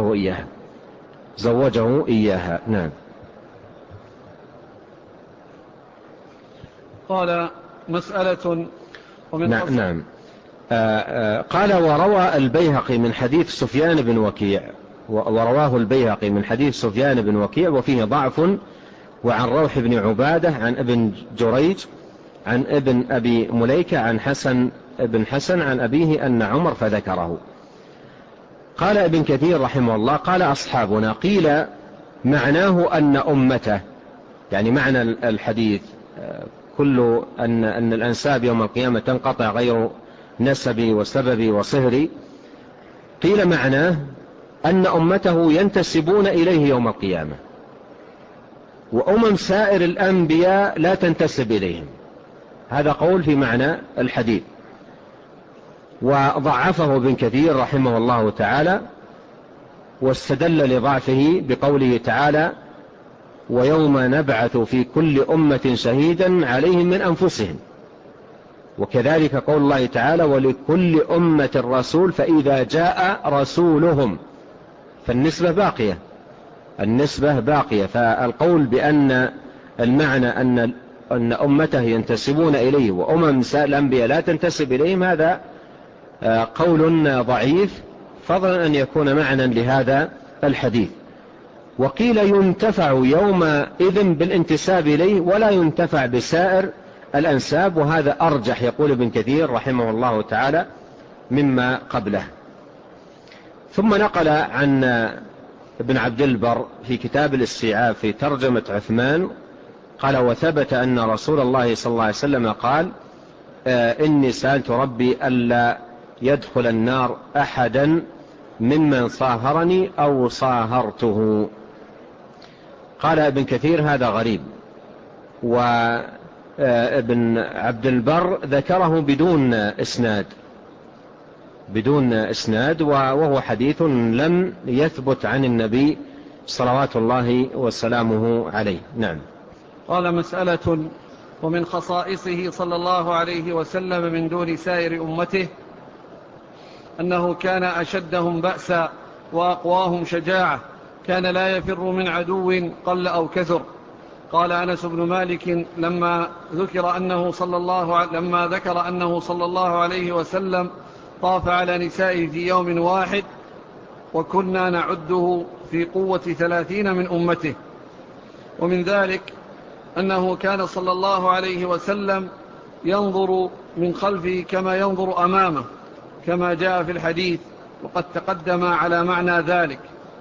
[SPEAKER 2] زوجه إياها. نعم.
[SPEAKER 1] قال مسألة
[SPEAKER 2] نعم. قال وروى البيهقي من حديث سفيان بن وكيع، ورواه البيهقي من حديث سفيان بن وكيع وفيه ضعف، وعن روح بن عبادة عن ابن جريج عن ابن أبي مليكة عن ابن حسن عن أبيه أن عمر فذكره. قال ابن كثير رحمه الله قال أصحابنا قيل معناه أن أمته، يعني معنى الحديث أن الأنساب يوم القيامة تنقطع غير نسبي وسببي وصهري، قيل معناه أن أمته ينتسبون إليه يوم القيامة، وأمم سائر الأنبياء لا تنتسب إليهم. هذا قول في معنى الحديث، وضعفه ابن كثير رحمه الله تعالى، واستدل لضعفه بقوله تعالى: ويوم نبعث في كل أمة شهيدا عليهم من أنفسهم. وكذلك قول الله تعالى: ولكل أمة رسول فإذا جاء رسولهم. فالنسبة باقية. فالقول بأن المعنى أن أمته ينتسبون إليه وأمم سائر الأنبياء لا تنتسب إليهم، هذا قول ضعيف، فضلا أن يكون معنى لهذا الحديث. وقيل ينتفع يومئذ بالانتساب إليه ولا ينتفع بسائر الأنساب، وهذا أرجح، يقول ابن كثير رحمه الله تعالى، مما قبله. ثم نقل عن ابن عبد البر في كتاب الاستيعاب في ترجمة عثمان قال: وثبت أن رسول الله صلى الله عليه وسلم قال: إني سألت ربي ألا يدخل النار أحدا ممن صاهرني أو صاهرته. قال ابن كثير: هذا غريب. وابن عبد البر ذكره بدون إسناد، وهو حديث لم يثبت عن النبي صلوات الله وسلامه عليه. نعم.
[SPEAKER 1] قال: مسألة: ومن خصائصه صلى الله عليه وسلم من دون سائر أمته أنه كان أشدهم بأسا وأقواهم شجاعة، كان لا يفر من عدو قل أو كثر. قال أنس بن مالك: لما ذكر أنه صلى الله عليه وسلم طاف على نسائه في يوم واحد وكنا نعده في قوة 30 من أمته. ومن ذلك أنه كان صلى الله عليه وسلم ينظر من خلفه كما ينظر أمامه، كما جاء في الحديث، وقد تقدم على معنى ذلك.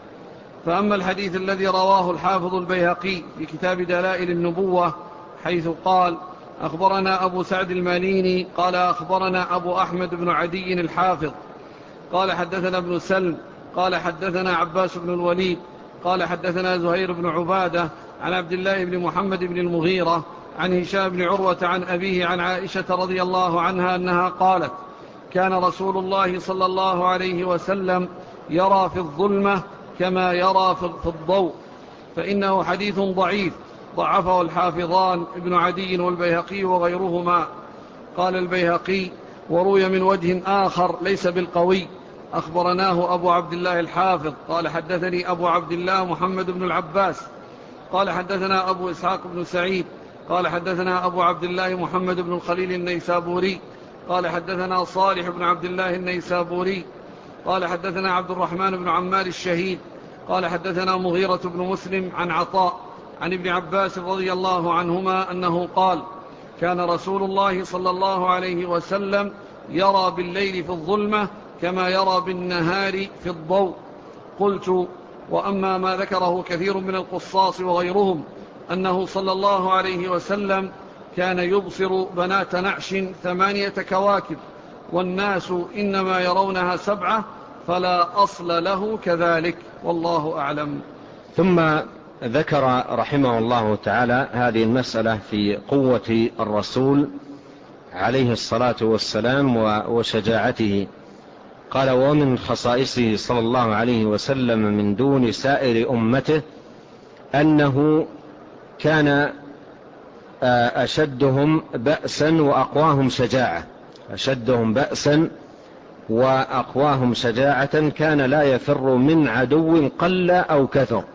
[SPEAKER 1] فأما الحديث الذي رواه الحافظ البيهقي في كتاب دلائل النبوة حيث قال: أخبرنا أبو سعد الماليني قال أخبرنا أبو أحمد بن عدي الحافظ قال حدثنا ابن سلم قال حدثنا عباس بن الوليد قال حدثنا زهير بن عبادة عن عبد الله بن محمد بن المغيرة عن هشام بن عروة عن أبيه عن عائشة رضي الله عنها أنها قالت: كان رسول الله صلى الله عليه وسلم يرى في الظلمة كما يرى في الضوء، فإنه حديث ضعيف ضعفه الحافظان ابن عدي والبيهقي وغيرهما. قال البيهقي: وروي من وجه آخر ليس بالقوي، أخبرناه أبو عبد الله الحافظ قال حدثني أبو عبد الله محمد بن العباس قال حدثنا أبو إسحاق بن سعيد قال حدثنا أبو عبد الله محمد بن الخليل النيسابوري قال حدثنا صالح بن عبد الله النيسابوري قال حدثنا عبد الرحمن بن عمار الشهيد قال حدثنا مغيرة بن مسلم عن عطاء عن ابن عباس رضي الله عنهما أنه قال: كان رسول الله صلى الله عليه وسلم يرى بالليل في الظلمة كما يرى بالنهار في الضوء. قلت: وأما ما ذكره كثير من القصاص وغيرهم أنه صلى الله عليه وسلم كان يبصر بنات نعش 8 كواكب والناس إنما يرونها 7، فلا أصل له كذلك، والله أعلم.
[SPEAKER 2] ثم ذكر رحمه الله تعالى هذه المسألة في قوة الرسول عليه الصلاة والسلام وشجاعته. قال: ومن خصائصه صلى الله عليه وسلم من دون سائر أمته أنه كان أشدهم بأسا وأقواهم شجاعة، كان لا يفر من عدو قل أو كثر.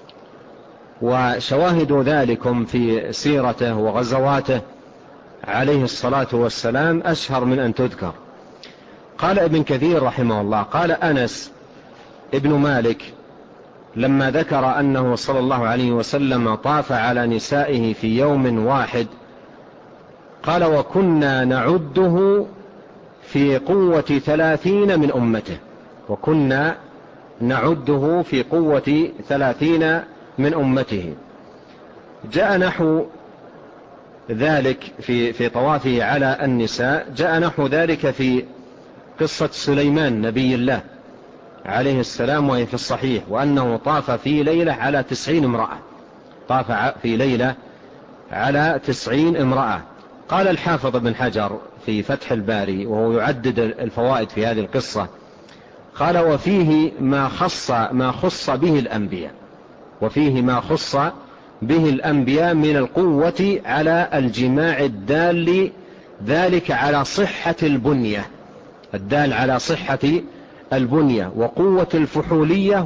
[SPEAKER 2] وشواهد ذلكم في سيرته وغزواته عليه الصلاة والسلام أشهر من أن تذكر. قال ابن كثير رحمه الله: قال أنس ابن مالك لما ذكر أنه صلى الله عليه وسلم طاف على نسائه في يوم واحد، قال: وكنا نعده في قوة 30 من أمته. وكنا نعده في قوة 30 من أمته. جاء نحو ذلك في طوافه على النساء جاء نحو ذلك في قصة سليمان نبي الله عليه السلام، وهي في الصحيح، وأنه طاف في ليلة على 90 امرأة، طاف في ليلة على 90 امرأة. قال الحافظ ابن حجر في فتح الباري وهو يعدد الفوائد في هذه القصة، قال: وفيه ما خص به الأنبياء، وفيه ما خص به الأنبياء من القوة على الجماع الدال ذلك على صحة البنية، الدال على صحة البنية، وقوة الفحولية،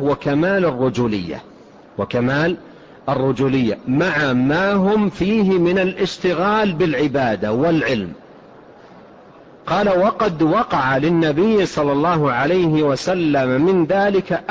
[SPEAKER 2] وكمال الرجولية، مع ما هم فيه من الاشتغال بالعبادة والعلم. قال: وقد وقع للنبي صلى الله عليه وسلم من ذلك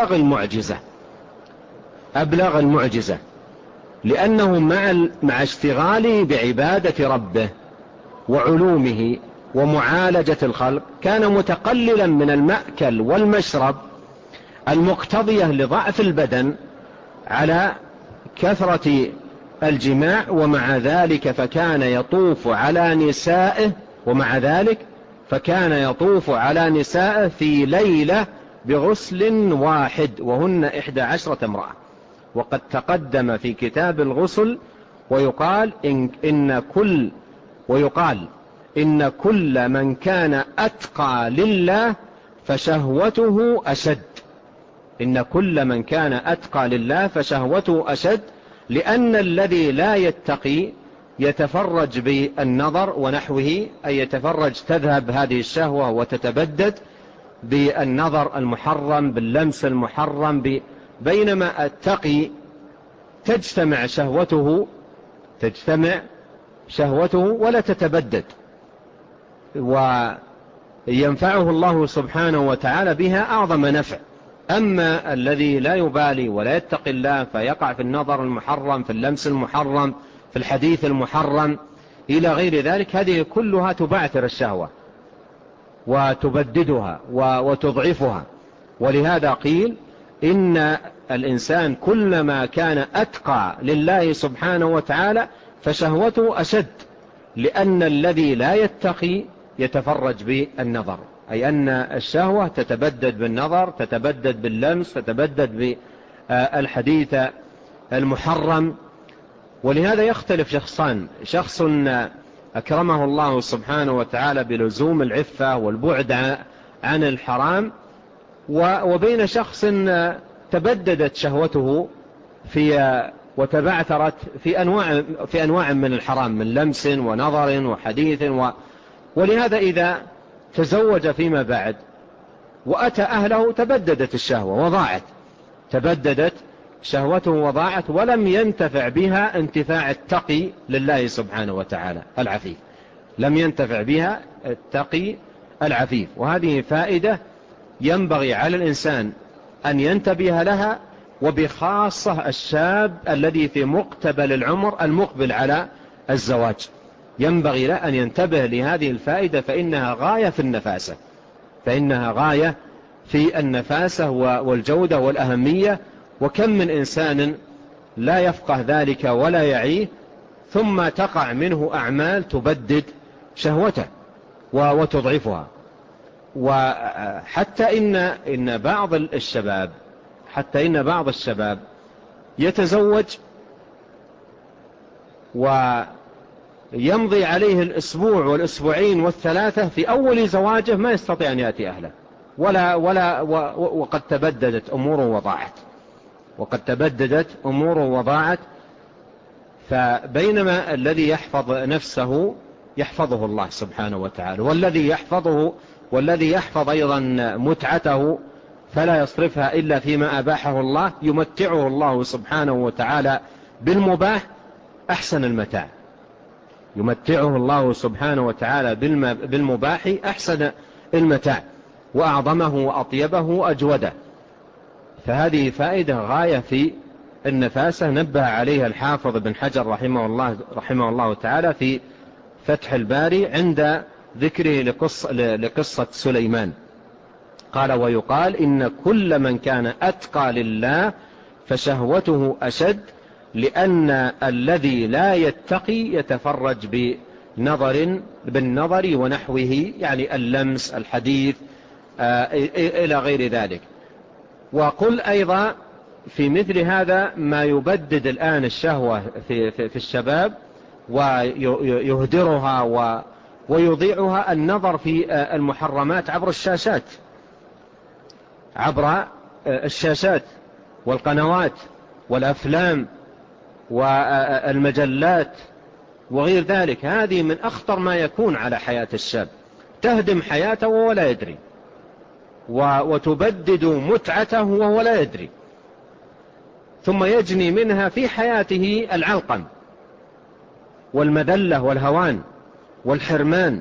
[SPEAKER 2] أبلغ المعجزة، لأنه مع اشتغاله بعبادة ربه وعلومه ومعالجة الخلق كان متقللا من المأكل والمشرب المقتضية لضعف البدن على كثرة الجماع، ومع ذلك فكان يطوف على نسائه في ليلة بغسل واحد، وهن 11 امرأة. وقد تقدم في كتاب الغسل، ويقال إن كل من كان أتقى لله فشهوته أشد، لأن الذي لا يتقي يتفرج بالنظر ونحوه، أي يتفرج، تذهب هذه الشهوة وتتبدد بالنظر المحرم، باللمس المحرم، بينما التقي تجتمع شهوته ولا تتبدد، وينفعه الله سبحانه وتعالى بها أعظم نفع. أما الذي لا يبالي ولا يتقي الله فيقع في النظر المحرم، في اللمس المحرم، في الحديث المحرم إلى غير ذلك، هذه كلها تبعثر الشهوة وتبددها وتضعفها. ولهذا قيل إن الإنسان كلما كان أتقى لله سبحانه وتعالى فشهوته أشد، لأن الذي لا يتقي يتفرج بالنظر، أي أن الشهوة تتبدد بالنظر، تتبدد باللمس، تتبدد بالحديث المحرم. ولهذا يختلف شخصان: شخص أكرمه الله سبحانه وتعالى بلزوم العفة والبعد عن الحرام، وبين شخص تبددت شهوته وتبعثرت في أنواع من الحرام، من لمس ونظر وحديث ولهذا إذا تزوج فيما بعد وأتى أهله تبددت شهوته وضاعت، ولم ينتفع بها انتفاع التقي لله سبحانه وتعالى العفيف، وهذه فائدة ينبغي على الإنسان أن ينتبه لها، وبخاصة الشاب الذي في مقتبل العمر المقبل على الزواج، ينبغي له أن ينتبه لهذه الفائدة، فإنها غاية في النفاسة والجودة والأهمية. وكم من إنسان لا يفقه ذلك ولا يعيه، ثم تقع منه أعمال تبدد شهوته وتضعفها. وحتى إن بعض الشباب يتزوج ويمضي عليه الأسبوع والأسبوعين والثلاثة في أول زواجه ما يستطيع أن يأتي أهله وقد تبددت أموره وضاعت. فبينما الذي يحفظ نفسه يحفظه الله سبحانه وتعالى، والذي يحفظ أيضا متعته فلا يصرفها إلا فيما أباحه الله، يمتعه الله سبحانه وتعالى بالمباح أحسن المتاع وأعظمه وأطيبه وأجوده. فهذه فائدة غاية في النفاسة، نبه عليها الحافظ بن حجر رحمه الله تعالى في فتح الباري عند ذكره لقصة سليمان. قال: ويقال إن كل من كان أتقى لله فشهوته أشد، لأن الذي لا يتقي يتفرج بالنظر ونحوه، يعني اللمس، الحديث، إلى غير ذلك. وقل أيضا في مثل هذا ما يبدد الآن الشهوة في الشباب ويهدرها ويضيعها النظر في المحرمات عبر الشاشات والقنوات والأفلام والمجلات وغير ذلك. هذه من أخطر ما يكون على حياة الشاب، تهدم حياته وهو لا يدري، وتبدد متعته وهو لا يدري، ثم يجني منها في حياته العلقم والمذلة والهوان والحرمان،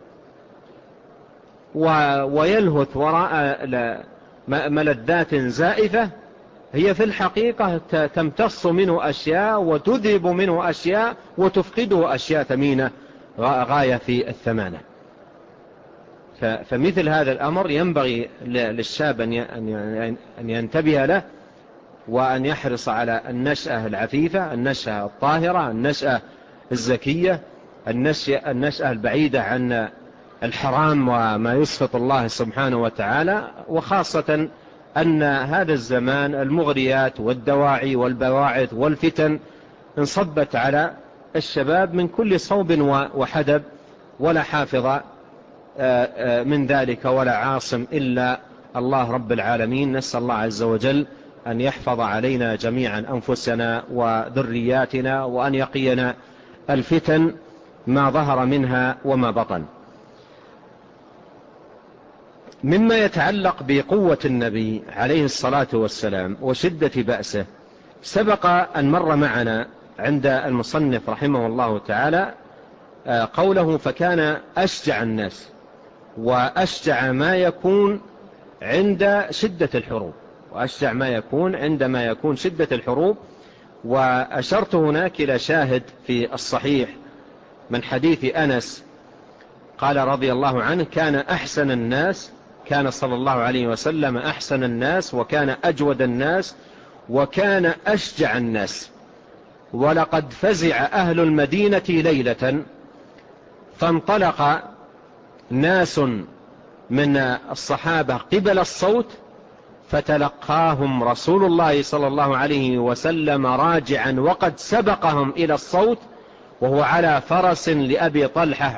[SPEAKER 2] ويلهث وراء ملذات زائفة هي في الحقيقة تمتص منه أشياء وتذهب منه أشياء وتفقده أشياء ثمينة غاية في الثمانة. فمثل هذا الأمر ينبغي للشاب أن ينتبه له، وأن يحرص على النشأة العفيفة، النشأة الطاهرة، النشأة الزكية، النشأة البعيدة عن الحرام وما يسخط الله سبحانه وتعالى. وخاصة أن هذا الزمان المغريات والدواعي والبواعث والفتن انصبت على الشباب من كل صوب وحدب، ولا حافظ من ذلك ولا عاصم إلا الله رب العالمين. نسأل الله عز وجل أن يحفظ علينا جميعا أنفسنا وذرياتنا، وأن يقينا الفتن ما ظهر منها وما بطن. مما يتعلق بقوة النبي عليه الصلاة والسلام وشدة بأسه، سبق أن مر معنا عند المصنف رحمه الله تعالى قوله: فكان أشجع الناس، وأشجع ما يكون عند شدة الحروب، وأشجع ما يكون عندما يكون شدة الحروب. وأشرت هناك إلى شاهد في الصحيح من حديث أنس قال رضي الله عنه: كان أحسن الناس، كان صلى الله عليه وسلم أحسن الناس، وكان أجود الناس، وكان أشجع الناس. ولقد فزع أهل المدينة ليلة، فانطلق ناس من الصحابة قبل الصوت، فتلقاهم رسول الله صلى الله عليه وسلم راجعا وقد سبقهم إلى الصوت، وهو على فرس لأبي طلحة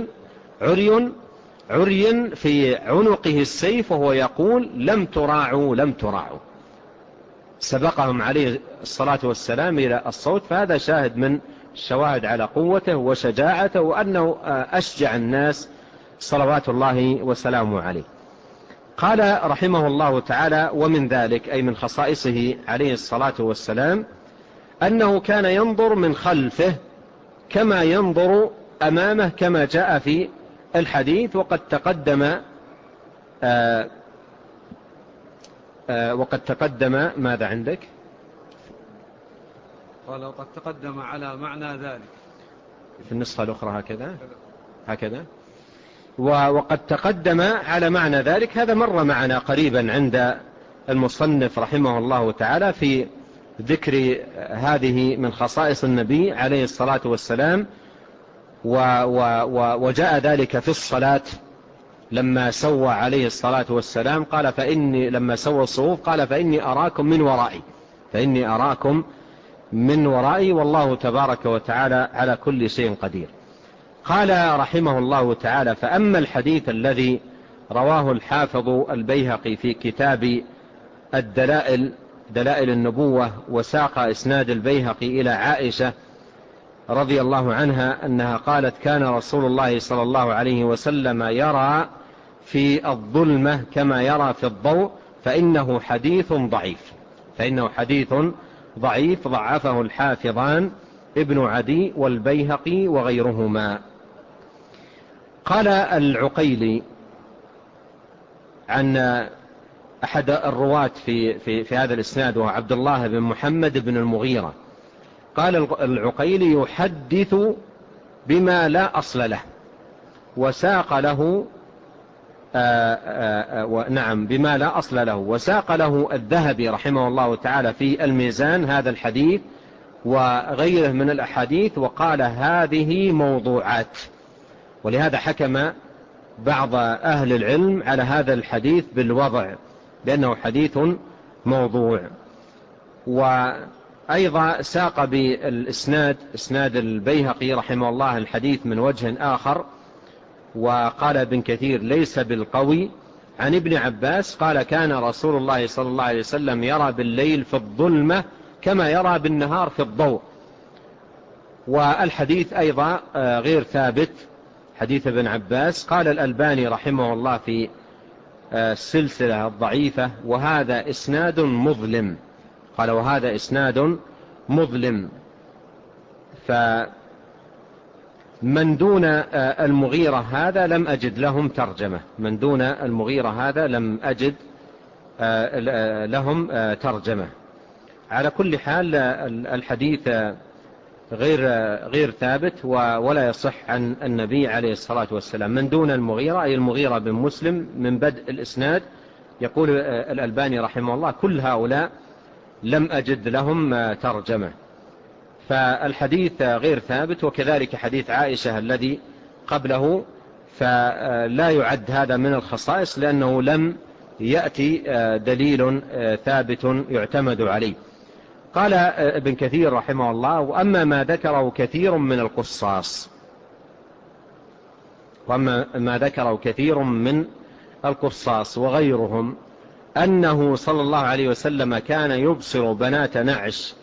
[SPEAKER 2] عري في عنقه السيف، وهو يقول: لم تراعوا لم تراعوا. سبقهم عليه الصلاة والسلام إلى الصوت. فهذا شاهد من الشواهد على قوته وشجاعته، وأنه أشجع الناس صلوات الله وسلامه عليه. قال رحمه الله تعالى: ومن ذلك، أي من خصائصه عليه الصلاة والسلام، أنه كان ينظر من خلفه كما ينظر أمامه، كما جاء في الحديث. وقد تقدم ماذا عندك؟
[SPEAKER 1] قال: وقد تقدم على معنى ذلك
[SPEAKER 2] في النسخة الأخرى هكذا. وقد تقدم على معنى ذلك، هذا مر معنا قريبا عند المصنف رحمه الله تعالى في ذكر هذه من خصائص النبي عليه الصلاة والسلام. وجاء ذلك في الصلاة لما سوى عليه الصلاة والسلام، قال: لما سوى الصفوف قال: فإني أراكم من ورائي والله تبارك وتعالى على كل شيء قدير. قال رحمه الله تعالى: فأما الحديث الذي رواه الحافظ البيهقي في كتاب دلائل النبوة، وساق إسناد البيهقي إلى عائشة رضي الله عنها أنها قالت: كان رسول الله صلى الله عليه وسلم يرى في الظلمة كما يرى في الضوء، فإنه حديث ضعيف ضعفه الحافظان ابن عدي والبيهقي وغيرهما. قال العقيلي عن أحد الرواة في هذا الإسناد، وهو عبد الله بن محمد بن المغيرة، قال العقيلي: يحدث بما لا أصل له، وساق له بما لا أصل له، وساق له الذهبي رحمه الله تعالى في الميزان هذا الحديث وغيره من الأحاديث وقال هذه موضوعات. ولهذا حكم بعض أهل العلم على هذا الحديث بالوضع لأنه حديث موضوع. وأيضا ساق بالإسناد إسناد البيهقي رحمه الله الحديث من وجه آخر، وقال ابن كثير ليس بالقوي، عن ابن عباس قال كان رسول الله صلى الله عليه وسلم يرى بالليل في الظلمة كما يرى بالنهار في الضوء. والحديث أيضا غير ثابت حديث ابن عباس. قال الألباني رحمه الله في السلسلة الضعيفة وهذا إسناد مظلم، قال وهذا إسناد مظلم. فمن دون المغيرة هذا لم أجد لهم ترجمة، من دون المغيرة هذا لم أجد لهم ترجمة. على كل حال الحديث غير ثابت ولا يصح عن النبي عليه الصلاة والسلام. من دون المغيرة أي المغيرة بن مسلم من بدء الإسناد. يقول الألباني رحمه الله كل هؤلاء لم أجد لهم ترجمة. فالحديث غير ثابت، وكذلك حديث عائشة الذي قبله فلا يعد هذا من الخصائص لأنه لم يأتي دليل ثابت يعتمد عليه. قال ابن كثير رحمه الله وأما ما ذكره كثير من القصاص، وأما ما ذكره كثير من القصاص وغيرهم أنه صلى الله عليه وسلم كان يبصر بنات نعش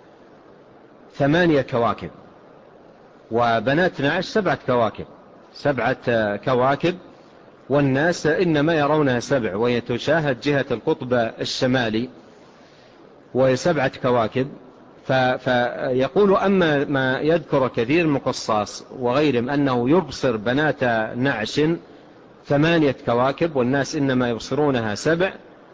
[SPEAKER 2] 8 كواكب وبنات نعش 7 كواكب، 7 كواكب، والناس إنما يرونها 7، وهي تشاهد جهة القطب الشمالي وهي 7 كواكب. فيقول أما ما يذكر كثير من القصاص وغيرهم أنه يبصر بنات نعش 8 كواكب والناس إنما يبصرونها 7.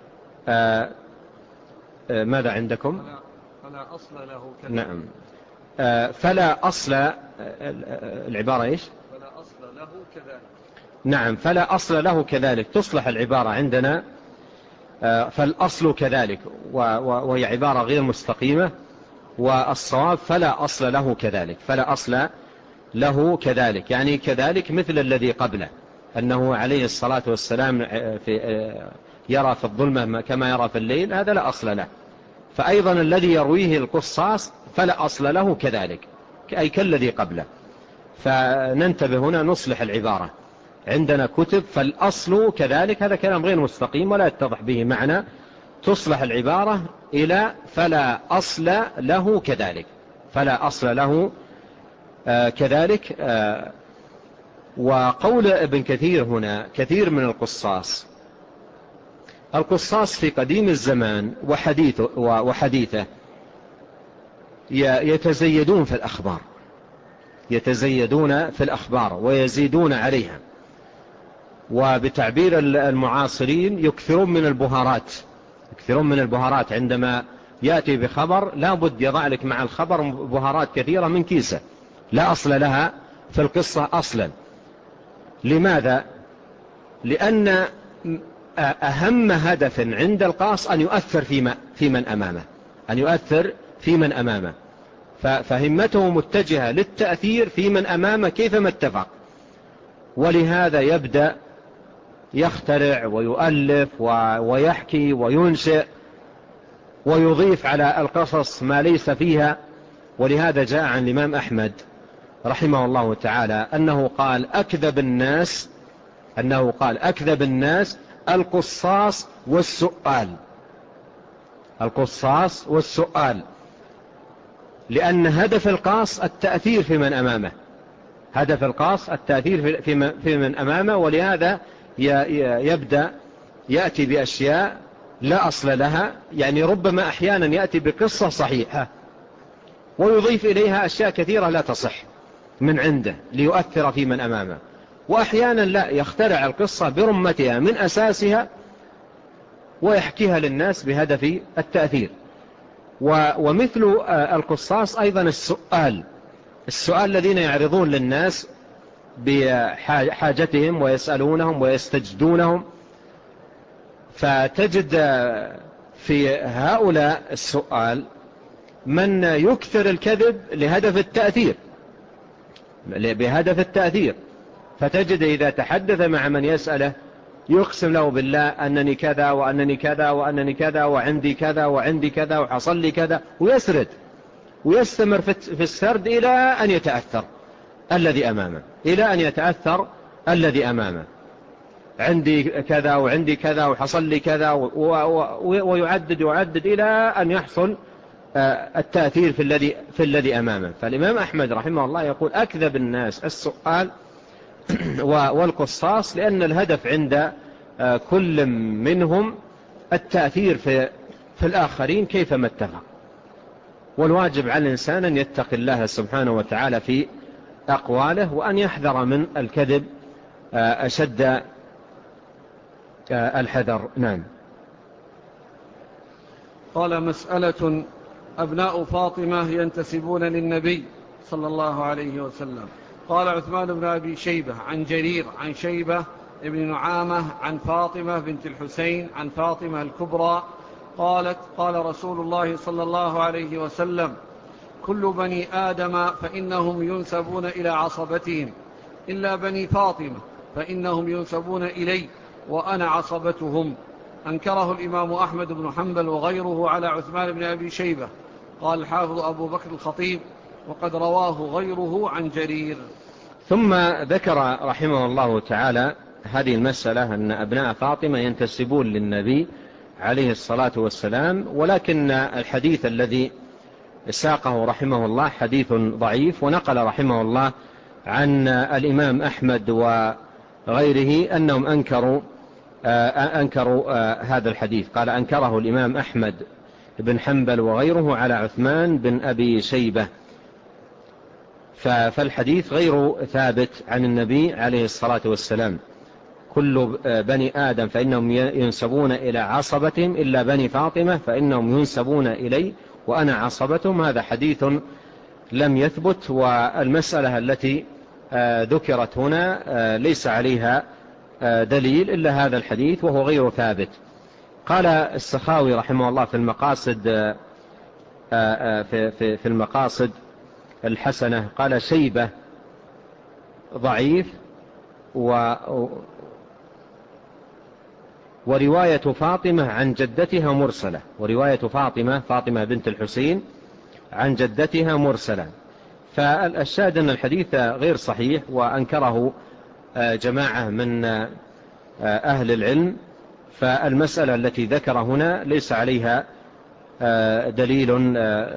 [SPEAKER 2] ماذا عندكم؟
[SPEAKER 1] فلا أصل له كذلك.
[SPEAKER 2] نعم. فلا أصل، العبارة إيش؟
[SPEAKER 1] فلا أصل له كذلك.
[SPEAKER 2] نعم، فلا أصل له كذلك تصلح العبارة عندنا فالأصل كذلك، وهي عبارة غير مستقيمة، والصواب فلا أصل له كذلك. فلا أصل له كذلك يعني كذلك مثل الذي قبله، أنه عليه الصلاة والسلام يرى في الظلمة كما يرى في الليل، هذا لا أصل له. فأيضا الذي يرويه القصاص فلا أصل له كذلك أي كالذي قبله. فننتبه هنا نصلح العبارة. عندنا كتب فالأصل كذلك، هذا كلام غير مستقيم ولا يتضح به معنى. تصلح العبارة إلى فلا أصل له كذلك، فلا أصل له كذلك. وقول ابن كثير هنا كثير من القصاص في قديم الزمان وحديثه يتزيدون في الأخبار، يتزيدون في الأخبار ويزيدون عليها، وبتعبير المعاصرين يكثرون من البهارات، يكثرون من البهارات. عندما يأتي بخبر لابد يضع لك مع الخبر بهارات كثيرة من كيسة لا أصل لها في القصة أصلا. لماذا؟ لأن أهم هدف عند القاص أن يؤثر في من أمامه، أن يؤثر في من أمامه، فهمته متجهة للتأثير في من أمامه كيفما اتفق. ولهذا يبدأ يخترع ويؤلف ويحكي وينشئ ويضيف على القصص ما ليس فيها. ولهذا جاء عن الإمام أحمد رحمه الله تعالى أنه قال أكذب الناس القصاص والسؤال، القصاص والسؤال، لأن هدف القاص التأثير في من أمامه، هدف القاص التأثير في من أمامه. ولهذا يبدأ يأتي بأشياء لا أصل لها، يعني ربما أحيانا يأتي بقصة صحيحة ويضيف إليها أشياء كثيرة لا تصح من عنده ليؤثر في من أمامه، وأحيانا لا، يخترع القصة برمتها من أساسها ويحكيها للناس بهدف التأثير. ومثل القصاص أيضا السؤال الذين يعرضون للناس بحاجتهم ويسألونهم ويستجدونهم، فتجد في هؤلاء السؤال من يكثر الكذب لهدف التأثير، بهدف التأثير، فتجد إذا تحدث مع من يسأله يقسم له بالله أنني كذا وأنني كذا وأنني كذا وعندي كذا وعندي كذا وحصل لي كذا، ويسرد ويستمر في السرد إلى أن يتأثر الذي أمامه، إلى أن يتأثر الذي أمامه، عندي كذا وعندي كذا وحصل لي كذا، ويعدد إلى أن يحصل التأثير في الذي أمامه. فالإمام أحمد رحمه الله يقول أكذب الناس السؤال والقصاص، لأن الهدف عند كل منهم التأثير في الآخرين كيفما اتفق. والواجب على الإنسان أن يتقي الله سبحانه وتعالى في أقواله، وأن يحذر من الكذب أشد الحذر. نعم.
[SPEAKER 1] قال: مسألة: أبناء فاطمة ينتسبون للنبي صلى الله عليه وسلم. قال عثمان بن أبي شيبة عن جرير عن شيبة ابن نعامة عن فاطمة بنت الحسين عن فاطمة الكبرى قالت: قال رسول الله صلى الله عليه وسلم: كل بني آدم فإنهم ينسبون إلى عصبتهم إلا بني فاطمة فإنهم ينسبون إلي وأنا عصبتهم. أنكره الإمام أحمد بن حنبل وغيره على عثمان بن أبي شيبة. قال الحافظ أبو بكر الخطيب: وقد رواه غيره عن جرير.
[SPEAKER 2] ثم ذكر رحمه الله تعالى هذه المسألة أن أبناء فاطمة ينتسبون للنبي عليه الصلاة والسلام، ولكن الحديث الذي ساقه رحمه الله حديث ضعيف، ونقل رحمه الله عن الإمام أحمد وغيره أنهم أنكروا هذا الحديث. قال: أنكره الإمام أحمد بن حنبل وغيره على عثمان بن أبي شيبة. فالحديث غير ثابت عن النبي عليه الصلاة والسلام. كل بني آدم فإنهم ينسبون إلى عصبتهم إلا بني فاطمة فإنهم ينسبون إلي وأنا عصبتهم. هذا حديث لم يثبت، والمسألة التي ذكرت هنا ليس عليها دليل إلا هذا الحديث وهو غير ثابت. قال السخاوي رحمه الله في المقاصد الحسنة، قال: شيبة ضعيف، ورواية فاطمة عن جدتها مرسلة، ورواية فاطمة بنت الحسين عن جدتها مرسلة. فالشاهد أن الحديث غير صحيح، وأنكره جماعة من أهل العلم. فالمسألة التي ذكر هنا ليس عليها دليل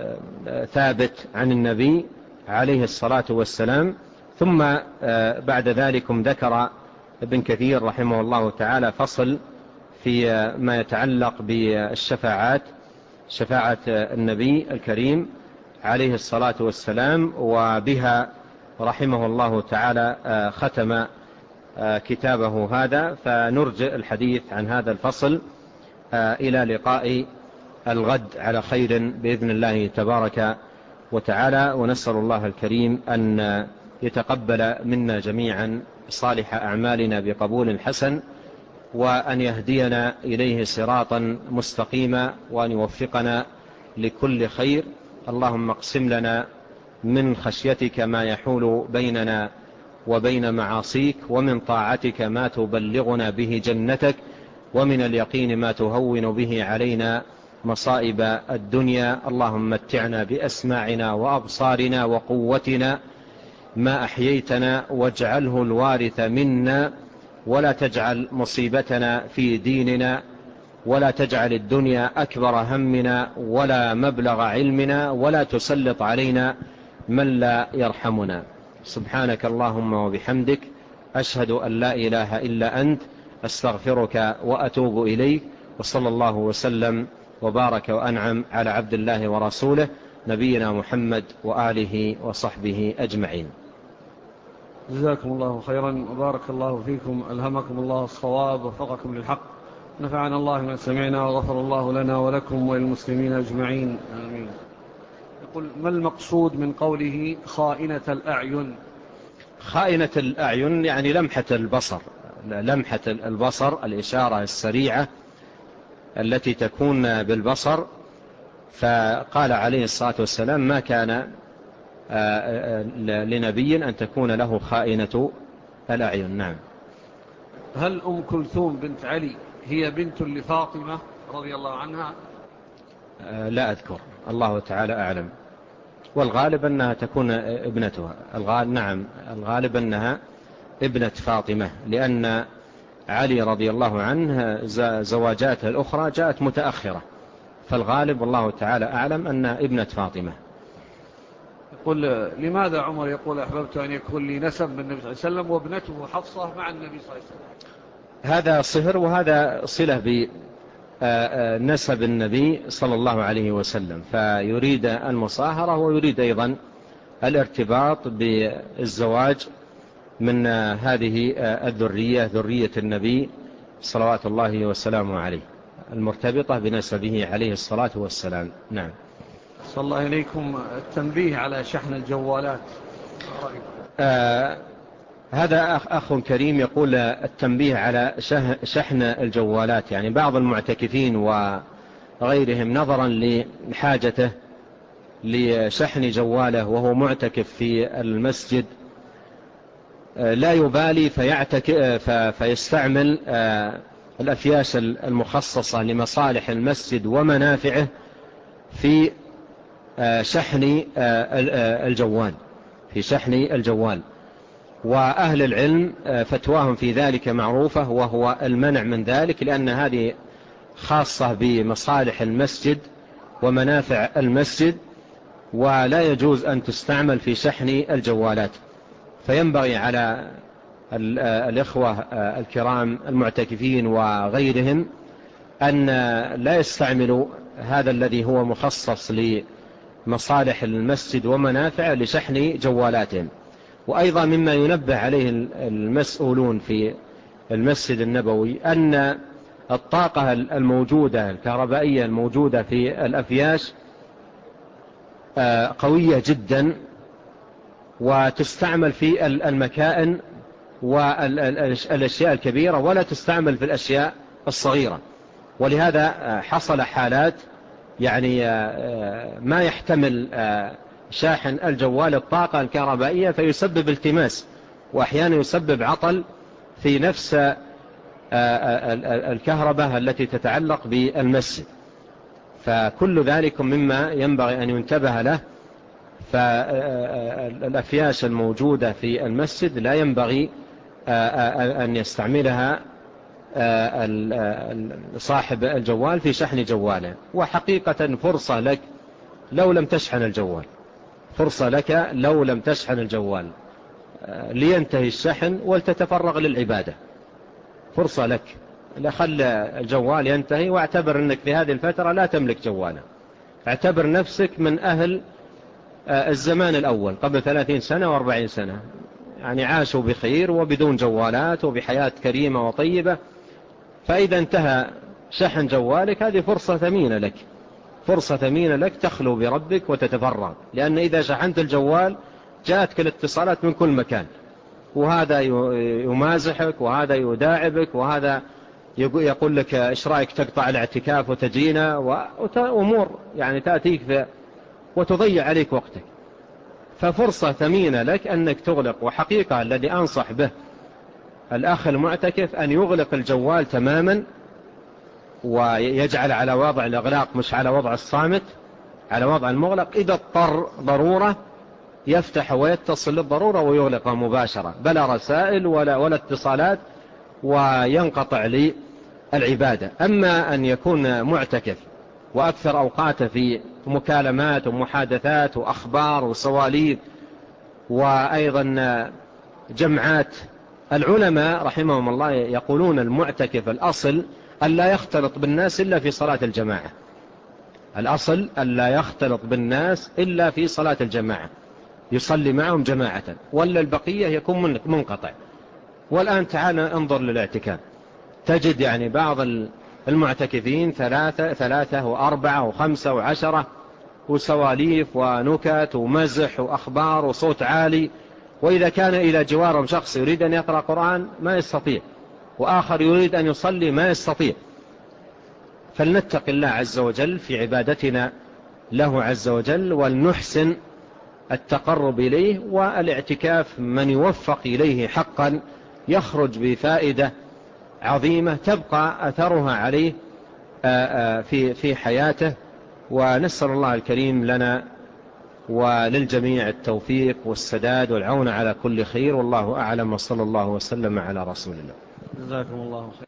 [SPEAKER 2] ثابت عن النبي عليه الصلاة والسلام. ثم بعد ذلك ذكر ابن كثير رحمه الله تعالى فصل في ما يتعلق بالشفاعات، شفاعة النبي الكريم عليه الصلاة والسلام، وبها رحمه الله تعالى ختم كتابه هذا. فنرجئ الحديث عن هذا الفصل إلى لقاء الغد على خير بإذن الله تبارك وتعالى، ونسأل الله الكريم أن يتقبل منا جميعا صالح أعمالنا بقبول حسن، وأن يهدينا إليه صراطا مستقيما، وأن يوفقنا لكل خير. اللهم اقسم لنا من خشيتك ما يحول بيننا وبين معاصيك، ومن طاعتك ما تبلغنا به جنتك، ومن اليقين ما تهون به علينا مصائب الدنيا. اللهم متعنا بأسماعنا وأبصارنا وقوتنا ما أحييتنا، واجعله الوارث منا، ولا تجعل مصيبتنا في ديننا، ولا تجعل الدنيا أكبر همنا ولا مبلغ علمنا، ولا تسلط علينا من لا يرحمنا. سبحانك اللهم وبحمدك، أشهد أن لا إله إلا أنت، أستغفرك وأتوب إليك. وصلى الله وسلم وبارك وأنعم على عبد الله ورسوله نبينا محمد وآله وصحبه أجمعين.
[SPEAKER 1] جزاكم الله خيرا وبارك الله فيكم، ألهمكم الله الصواب ووفقكم للحق، نفعنا الله ما سمعنا وغفر الله لنا ولكم وللمسلمين أجمعين، آمين. يقول: ما المقصود من قوله خائنة الأعين؟
[SPEAKER 2] خائنة الأعين يعني لمحة البصر، لمحة البصر، الإشارة السريعة التي تكون بالبصر فقال عليه الصلاة والسلام ما كان لنبي أن تكون له خائنة الأعين. نعم.
[SPEAKER 1] هل أم كلثوم بنت علي هي بنت لفاطمة رضي الله عنها؟
[SPEAKER 2] لا أذكر، الله تعالى أعلم، والغالب أنها تكون ابنتها. نعم، الغالب أنها ابنة فاطمة، لأن علي رضي الله عنه زواجاته الأخرى جاءت متأخرة، فالغالب والله تعالى أعلم أنها ابنة فاطمة.
[SPEAKER 1] يقول لماذا عمر يقول أحببت أن يكون لي نسب بالنبي صلى الله عليه وسلم وابنته حفصة مع النبي صلى الله عليه وسلم؟
[SPEAKER 2] هذا صهر، وهذا صلة بنسب النبي صلى الله عليه وسلم، فيريد المصاهرة ويريد أيضا الارتباط بالزواج من هذه الذرية، ذرية النبي صلوات الله وسلامه عليه، المرتبطة بنسبه عليه الصلاة والسلام. نعم.
[SPEAKER 1] صلى الله إليكم، التنبيه على شحن الجوالات.
[SPEAKER 2] هذا أخ كريم يقول التنبيه على شحن الجوالات، يعني بعض المعتكفين وغيرهم نظرا لحاجته لشحن جواله وهو معتكف في المسجد لا يبالي فيستعمل الأفياش المخصصة لمصالح المسجد ومنافعه في شحن الجوال، في شحن الجوال. وأهل العلم فتواهم في ذلك معروفة، وهو المنع من ذلك، لأن هذه خاصة بمصالح المسجد ومنافع المسجد، ولا يجوز أن تستعمل في شحن الجوالات. فينبغي على الإخوة الكرام المعتكفين وغيرهم أن لا يستعملوا هذا الذي هو مخصص لمصالح المسجد ومنافع لشحن جوالاتهم. وأيضا مما ينبه عليه المسؤولون في المسجد النبوي أن الطاقة الموجودة الكهربائية الموجودة في الأفياش قوية جدا، وتستعمل في المكائن والأشياء الكبيرة، ولا تستعمل في الأشياء الصغيرة. ولهذا حصل حالات يعني ما يحتمل شاحن الجوال الطاقة الكهربائية، فيسبب التماس، وأحيانا يسبب عطل في نفس الكهرباء التي تتعلق بالمسجد. فكل ذلك مما ينبغي أن ينتبه له. فالأفياش الموجودة في المسجد لا ينبغي أن يستعملها صاحب الجوال في شحن جواله. وحقيقة فرصة لك لو لم تشحن الجوال، فرصة لك لو لم تشحن الجوال لينتهي الشحن ولتتفرغ للعبادة، فرصة لك. لخل الجوال ينتهي، واعتبر أنك في هذه الفترة لا تملك جوالا، اعتبر نفسك من أهل الزمان الأول قبل 30 سنة و40 سنة، يعني عاشوا بخير وبدون جوالات وبحياة كريمة وطيبة. فإذا انتهى شحن جوالك هذه فرصة ثمينة لك، فرصة ثمينة لك تخلو بربك وتتفرغ. لأن إذا شحنت الجوال جاءتك الاتصالات من كل مكان، وهذا يمازحك وهذا يداعبك وهذا يقول لك إيش رأيك تقطع الاعتكاف وتجينا، وأمور يعني تأتيك وتضيع عليك وقتك. ففرصة ثمينة لك أنك تغلق. وحقيقة الذي أنصح به الأخ المعتكف أن يغلق الجوال تماما، ويجعل على وضع الإغلاق مش على وضع الصامت، على وضع المغلق. إذا اضطر ضرورة يفتح ويتصل للضرورة ويغلق مباشرة، بلا رسائل ولا اتصالات، وينقطع للعبادة. أما أن يكون معتكف وأكثر أوقاته في مكالمات ومحادثات وأخبار وسواليف وأيضا جمعات، العلماء رحمهم الله يقولون المعتكف الأصل أن لا يختلط بالناس إلا في صلاة الجماعة، الأصل أن لا يختلط بالناس إلا في صلاة الجماعة، يصلي معهم جماعة، ولا البقية يكون منقطع. والآن تعال انظر للاعتكاف، تجد يعني بعض المعتكفين 3 و4 و5 و10 وسواليف ونكت ومزح وأخبار وصوت عالي. وإذا كان إلى جوارهم شخص يريد أن يقرأ قرآن ما يستطيع، وآخر يريد أن يصلي ما يستطيع. فلنتق الله عز وجل في عبادتنا له عز وجل، ولنحسن التقرب إليه. والاعتكاف من يوفق إليه حقا يخرج بفائدة عظيمة تبقى أثرها عليه في حياته. ونسأل الله الكريم لنا وللجميع التوفيق والسداد والعون على كل خير، والله أعلم، وصلى الله وسلم على رسول الله.
[SPEAKER 1] جزاكم الله خير.